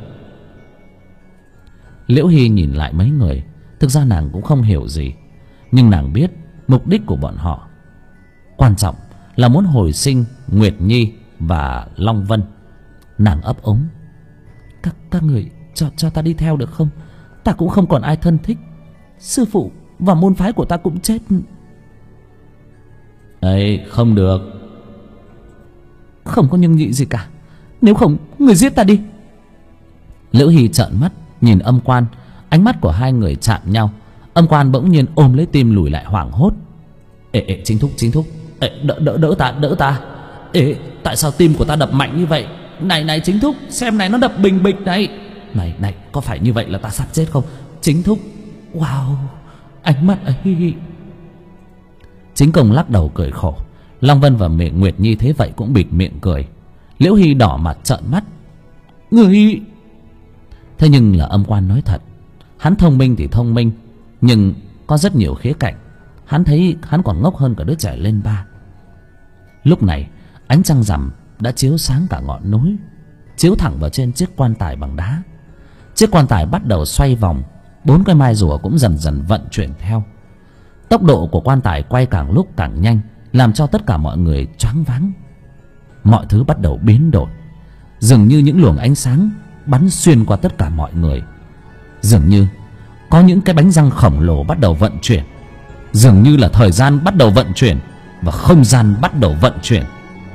Liễu Hy nhìn lại mấy người. Thực ra nàng cũng không hiểu gì, nhưng nàng biết mục đích của bọn họ quan trọng là muốn hồi sinh Nguyệt Nhi và Long Vân. Nàng ấp úng, các người cho ta đi theo được không? Ta cũng không còn ai thân thích. Sư phụ và môn phái của ta cũng chết. Ấy, không được. Không có nhưng nhị gì cả. Nếu không, người giết ta đi. Liễu Hy trợn mắt nhìn Âm Quan. Ánh mắt của hai người chạm nhau. Âm Quan bỗng nhiên ôm lấy tim lùi lại hoảng hốt. Ê, Chính Thúc, ê, đỡ ta. Ê, tại sao tim của ta đập mạnh như vậy? Này Chính Thúc, xem này, nó đập bình bịch này. Này, có phải như vậy là ta sắp chết không? Chính Thúc, wow, ánh mắt ấy. Chính Công lắc đầu cười khổ. Long Vân và Nguyệt Nhi thế vậy cũng bịt miệng cười. Liễu Hy đỏ mặt trợn mắt. Người... Thế nhưng là Âm Quan nói thật. Hắn thông minh thì thông minh, nhưng có rất nhiều khía cạnh. Hắn thấy hắn còn ngốc hơn cả đứa trẻ lên 3. Lúc này ánh trăng rằm đã chiếu sáng cả ngọn núi, chiếu thẳng vào trên chiếc quan tài bằng đá. Chiếc quan tài bắt đầu xoay vòng, 4 cái mai rùa cũng dần dần vận chuyển theo. Tốc độ của quan tài quay càng lúc càng nhanh, làm cho tất cả mọi người choáng váng. Mọi thứ bắt đầu biến đổi, dường như những luồng ánh sáng bắn xuyên qua tất cả mọi người. Dường như có những cái bánh răng khổng lồ bắt đầu vận chuyển. Dường như là thời gian bắt đầu vận chuyển và không gian bắt đầu vận chuyển.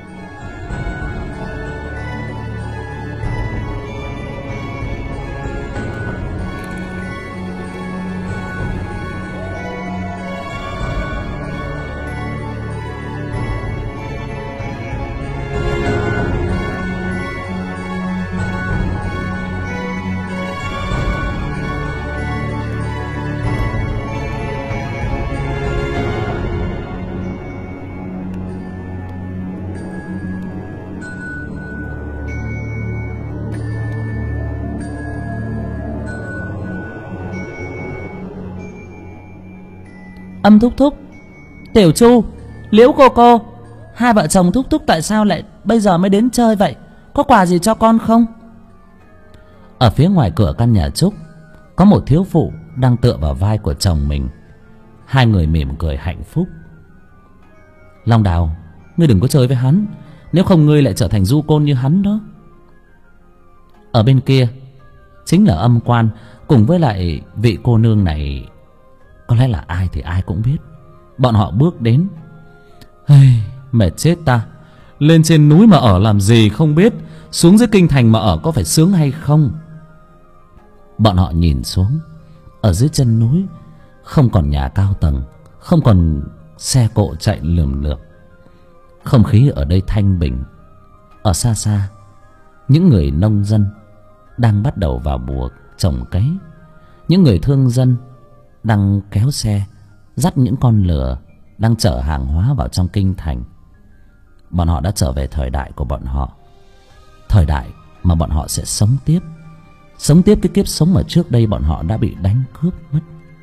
Âm thúc thúc, Tiểu Chu, Liễu cô, hai vợ chồng thúc thúc tại sao lại bây giờ mới đến chơi vậy? Có quà gì cho con không? Ở phía ngoài cửa căn nhà Trúc, có một thiếu phụ đang tựa vào vai của chồng mình. Hai người mỉm cười hạnh phúc. Long Đào, ngươi đừng có chơi với hắn, nếu không ngươi lại trở thành du côn như hắn đó. Ở bên kia chính là Âm Quan cùng với lại vị cô nương này. Có lẽ là ai thì ai cũng biết. Bọn họ bước đến. Mệt chết ta. Lên trên núi mà ở làm gì không biết, xuống dưới kinh thành mà ở có phải sướng hay không? Bọn họ nhìn xuống. Ở dưới chân núi không còn nhà cao tầng, không còn xe cộ chạy lườm lượp. Không khí ở đây thanh bình. Ở xa xa, những người nông dân đang bắt đầu vào mùa trồng cấy. Những người thương dân đang kéo xe, dắt những con lừa, đang chở hàng hóa vào trong kinh thành. Bọn họ đã trở về thời đại của bọn họ, thời đại mà bọn họ sẽ sống tiếp cái kiếp sống mà trước đây bọn họ đã bị đánh cướp mất.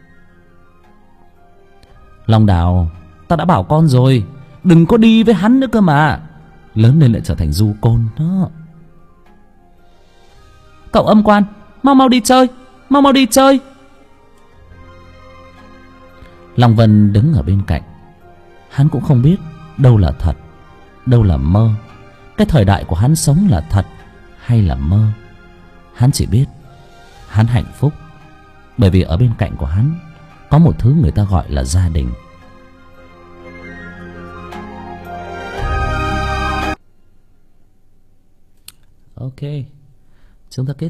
Long Đào, ta đã bảo con rồi, đừng có đi với hắn nữa cơ mà. Lớn lên lại trở thành du côn đó. Cậu Âm Quan, mau đi chơi, mau đi chơi. Long Vân đứng ở bên cạnh. Hắn cũng không biết đâu là thật, đâu là mơ. Cái thời đại của hắn sống là thật hay là mơ. Hắn chỉ biết hắn hạnh phúc, bởi vì ở bên cạnh của hắn có một thứ người ta gọi là gia đình. Ok, chúng ta kết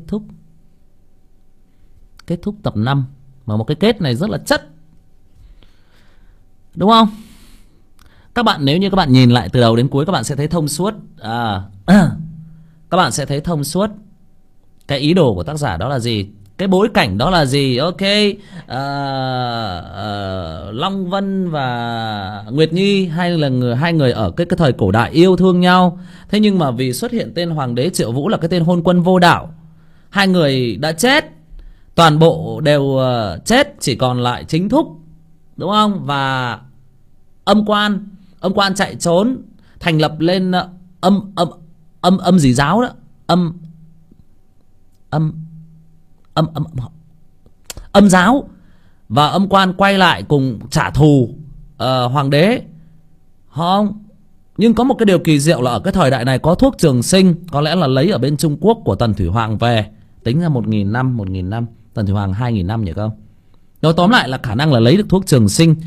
thúc tập 5. Mà một cái kết này rất là chất, đúng không? Các bạn, nếu như các bạn nhìn lại từ đầu đến cuối, các bạn sẽ thấy thông suốt. Các bạn sẽ thấy thông suốt cái ý đồ của tác giả đó là gì, cái bối cảnh đó là gì. Ok, Long Vân và Nguyệt Nhi hai người ở cái thời cổ đại yêu thương nhau. Thế nhưng mà vì xuất hiện tên Hoàng đế Triệu Vũ là cái tên hôn quân vô đạo, hai người đã chết, toàn bộ đều chết, chỉ còn lại Chính Thúc, đúng không? Và Âm Quan chạy trốn, thành lập lên âm gì giáo đó, âm giáo. Và Âm Quan quay lại cùng trả thù hoàng đế, không? Nhưng có một cái điều kỳ diệu là ở cái thời đại này có thuốc trường sinh, có lẽ là lấy ở bên Trung Quốc của Tần Thủy Hoàng về, tính ra 1.000 năm, Tần Thủy Hoàng 2.000 năm nhỉ không? Nói tóm lại là khả năng là lấy được thuốc trường sinh,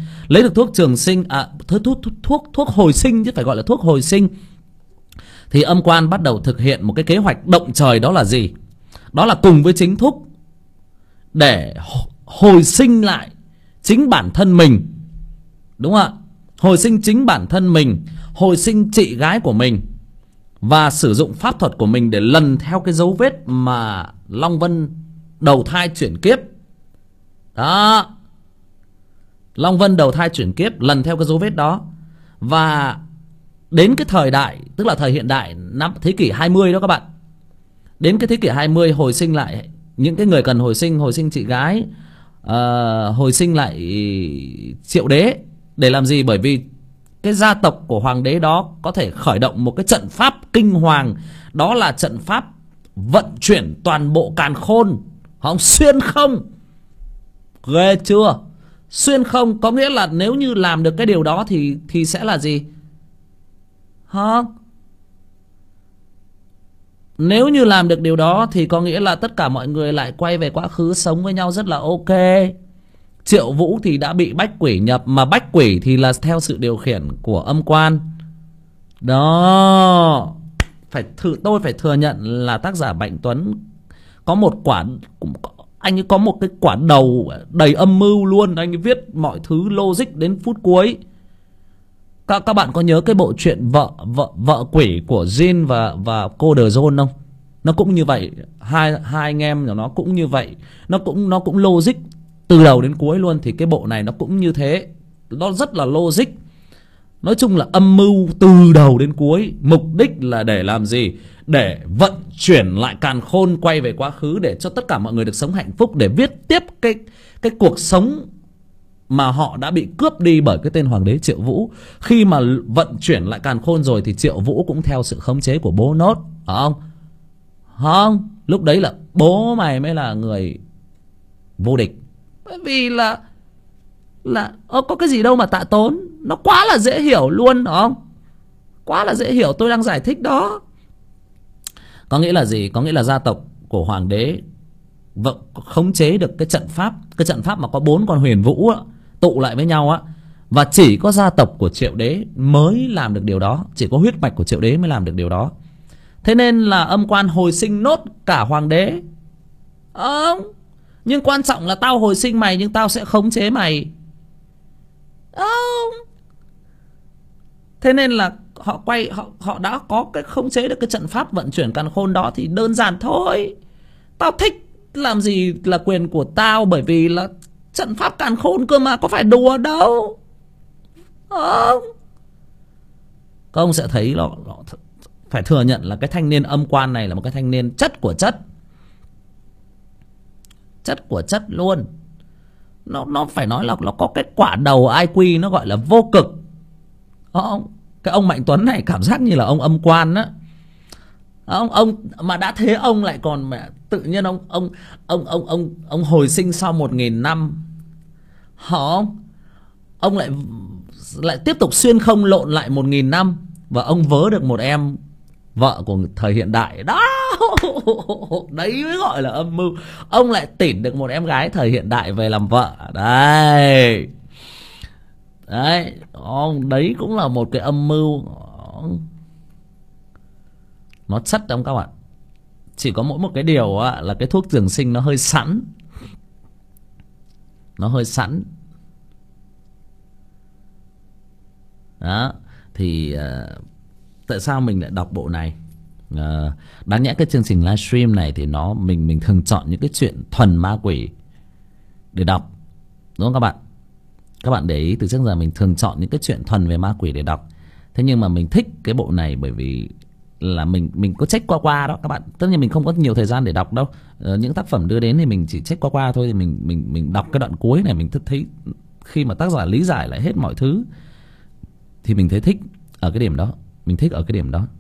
thuốc hồi sinh, chứ phải gọi là thuốc hồi sinh. Thì Âm Quan bắt đầu thực hiện một cái kế hoạch động trời, đó là gì? Đó là cùng với Chính Thúc để hồi sinh lại chính bản thân mình, đúng không ạ? Hồi sinh chính bản thân mình, hồi sinh chị gái của mình, và sử dụng pháp thuật của mình để lần theo cái dấu vết mà Long Vân đầu thai chuyển kiếp. Đó, Long Vân đầu thai chuyển kiếp, lần theo cái dấu vết đó. Và đến cái thời đại, tức là thời hiện đại, thế kỷ 20 đó các bạn. Đến cái thế kỷ 20 hồi sinh lại những cái người cần hồi sinh chị gái, hồi sinh lại Triệu Đế. Để làm gì? Bởi vì cái gia tộc của hoàng đế đó có thể khởi động một cái trận pháp kinh hoàng, đó là trận pháp vận chuyển toàn bộ càn khôn, không? Xuyên không. Ghê chưa? Xuyên không có nghĩa là nếu như làm được cái điều đó thì sẽ là gì? Hả? Nếu như làm được điều đó thì có nghĩa là tất cả mọi người lại quay về quá khứ sống với nhau rất là ok. Triệu Vũ thì đã bị bách quỷ nhập, mà bách quỷ thì là theo sự điều khiển của Âm Quan. Đó, tôi phải thừa nhận là tác giả Bạch Tuấn có một quả, anh ấy có một cái quả đầu đầy âm mưu luôn. Anh ấy viết mọi thứ logic đến phút cuối. Các bạn có nhớ cái bộ truyện vợ quỷ của Jin và cô The Zone không? Nó cũng như vậy, hai anh em của nó cũng như vậy, nó cũng logic từ đầu đến cuối luôn. Thì cái bộ này nó cũng như thế, nó rất là logic. Nói chung là âm mưu từ đầu đến cuối. Mục đích là để làm gì? Để vận chuyển lại càn khôn, quay về quá khứ để cho tất cả mọi người được sống hạnh phúc, để viết tiếp cái cuộc sống mà họ đã bị cướp đi bởi cái tên Hoàng đế Triệu Vũ. Khi mà vận chuyển lại càn khôn rồi thì Triệu Vũ cũng theo sự khống chế của bố Nốt, phải không? Không, lúc đấy là bố mày mới là người vô địch. Bởi vì là có cái gì đâu mà tạ tốn. Nó quá là dễ hiểu luôn, phải không? Quá là dễ hiểu, tôi đang giải thích đó. Có nghĩa là gì? Có nghĩa là gia tộc của hoàng đế khống chế được cái trận pháp. Cái trận pháp mà có 4 con huyền vũ á, tụ lại với nhau á. Và chỉ có gia tộc của Triệu Đế mới làm được điều đó. Chỉ có huyết mạch của Triệu Đế mới làm được điều đó. Thế nên là âm quan hồi sinh nốt cả hoàng đế. Nhưng quan trọng là tao hồi sinh mày, nhưng tao sẽ khống chế mày. Thế nên là họ đã có cái khống chế được cái trận pháp vận chuyển càn khôn đó thì đơn giản thôi. Tao thích làm gì là quyền của tao, bởi vì là trận pháp càn khôn cơ mà, có phải đùa đâu. Các ông sẽ thấy nó phải thừa nhận là cái thanh niên âm quan này là một cái thanh niên chất của chất. Chất của chất luôn. Nó phải nói là nó có cái quả đầu IQ nó gọi là vô cực. Cái ông Mạnh Tuấn này cảm giác như là ông âm quan á. Ông mà đã thế ông lại còn mẹ tự nhiên ông hồi sinh sau 1000 năm. Ông lại tiếp tục xuyên không lộn lại 1000 năm và ông vớ được một em vợ của thời hiện đại đó. Đấy mới gọi là âm mưu. Ông lại tỉn được một em gái thời hiện đại về làm vợ. Đấy. Đấy cũng là một cái âm mưu. Nó chất không các bạn. Chỉ có mỗi một cái điều là cái thuốc trường sinh nó hơi sẵn. Nó hơi sẵn. Đó. Thì tại sao mình lại đọc bộ này? Đáng nhẽ cái chương trình livestream này thì mình thường chọn những cái chuyện thuần ma quỷ để đọc, đúng không các bạn? Các bạn để ý từ trước giờ mình thường chọn những cái chuyện thuần về ma quỷ để đọc. Thế nhưng mà mình thích cái bộ này bởi vì là mình có check qua đó các bạn. Tất nhiên mình không có nhiều thời gian để đọc đâu. Những tác phẩm đưa đến thì mình chỉ check qua thôi. Thì mình đọc cái đoạn cuối này mình thấy khi mà tác giả lý giải lại hết mọi thứ thì mình thấy thích ở cái điểm đó. Mình thích ở cái điểm đó.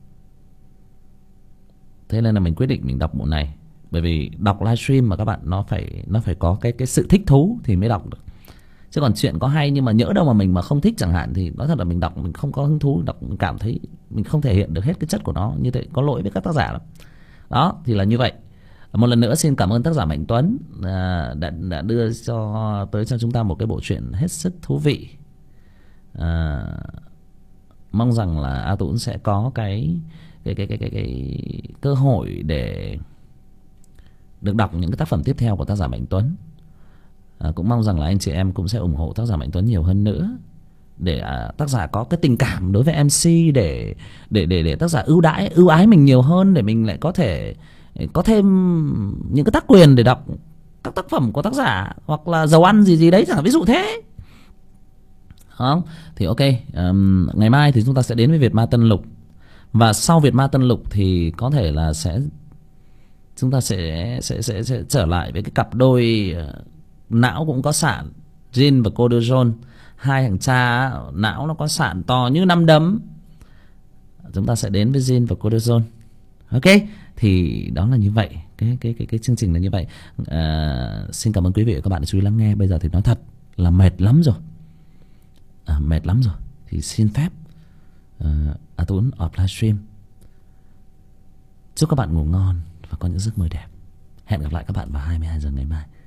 Thế nên là mình quyết định mình đọc bộ này. Bởi vì đọc livestream mà các bạn nó phải có cái sự thích thú thì mới đọc được. Chứ còn chuyện có hay nhưng mà nhỡ đâu mà mình mà không thích chẳng hạn thì nói thật là mình đọc mình không có hứng thú, đọc mình cảm thấy mình không thể hiện được hết cái chất của nó, như thế có lỗi với các tác giả lắm. Đó thì là như vậy. Một lần nữa xin cảm ơn tác giả Mạnh Tuấn đã đưa tới cho chúng ta một cái bộ truyện hết sức thú vị. Mong rằng là A Tũng sẽ có cái cơ hội để được đọc những cái tác phẩm tiếp theo của tác giả Mạnh Tuấn. Cũng mong rằng là anh chị em cũng sẽ ủng hộ tác giả Mạnh Tuấn nhiều hơn nữa để tác giả có cái tình cảm đối với MC, để tác giả ưu ái mình nhiều hơn, để mình lại có thể có thêm những cái tác quyền để đọc các tác phẩm của tác giả, hoặc là dầu ăn gì đấy chẳng hạn, ví dụ thế. Không? Thì ok, ngày mai thì chúng ta sẽ đến với Việt Ma Tân Lục. Và sau Việt Ma Tân Lục thì có thể là chúng ta sẽ trở lại với cái cặp đôi não cũng có sạn, Jin và Coderjon. Hai thằng cha não nó có sạn to như nắm đấm. Chúng ta sẽ đến với Jin và Coderjon. Ok, thì đó là như vậy. Cái chương trình là như vậy. Xin cảm ơn quý vị và các bạn đã chú ý lắng nghe. Bây giờ thì nói thật là mệt lắm rồi. Mệt lắm rồi. Thì xin phép A Tuấn off livestream. Chúc các bạn ngủ ngon và có những giấc mơ đẹp. Hẹn gặp lại các bạn vào 22 giờ ngày mai.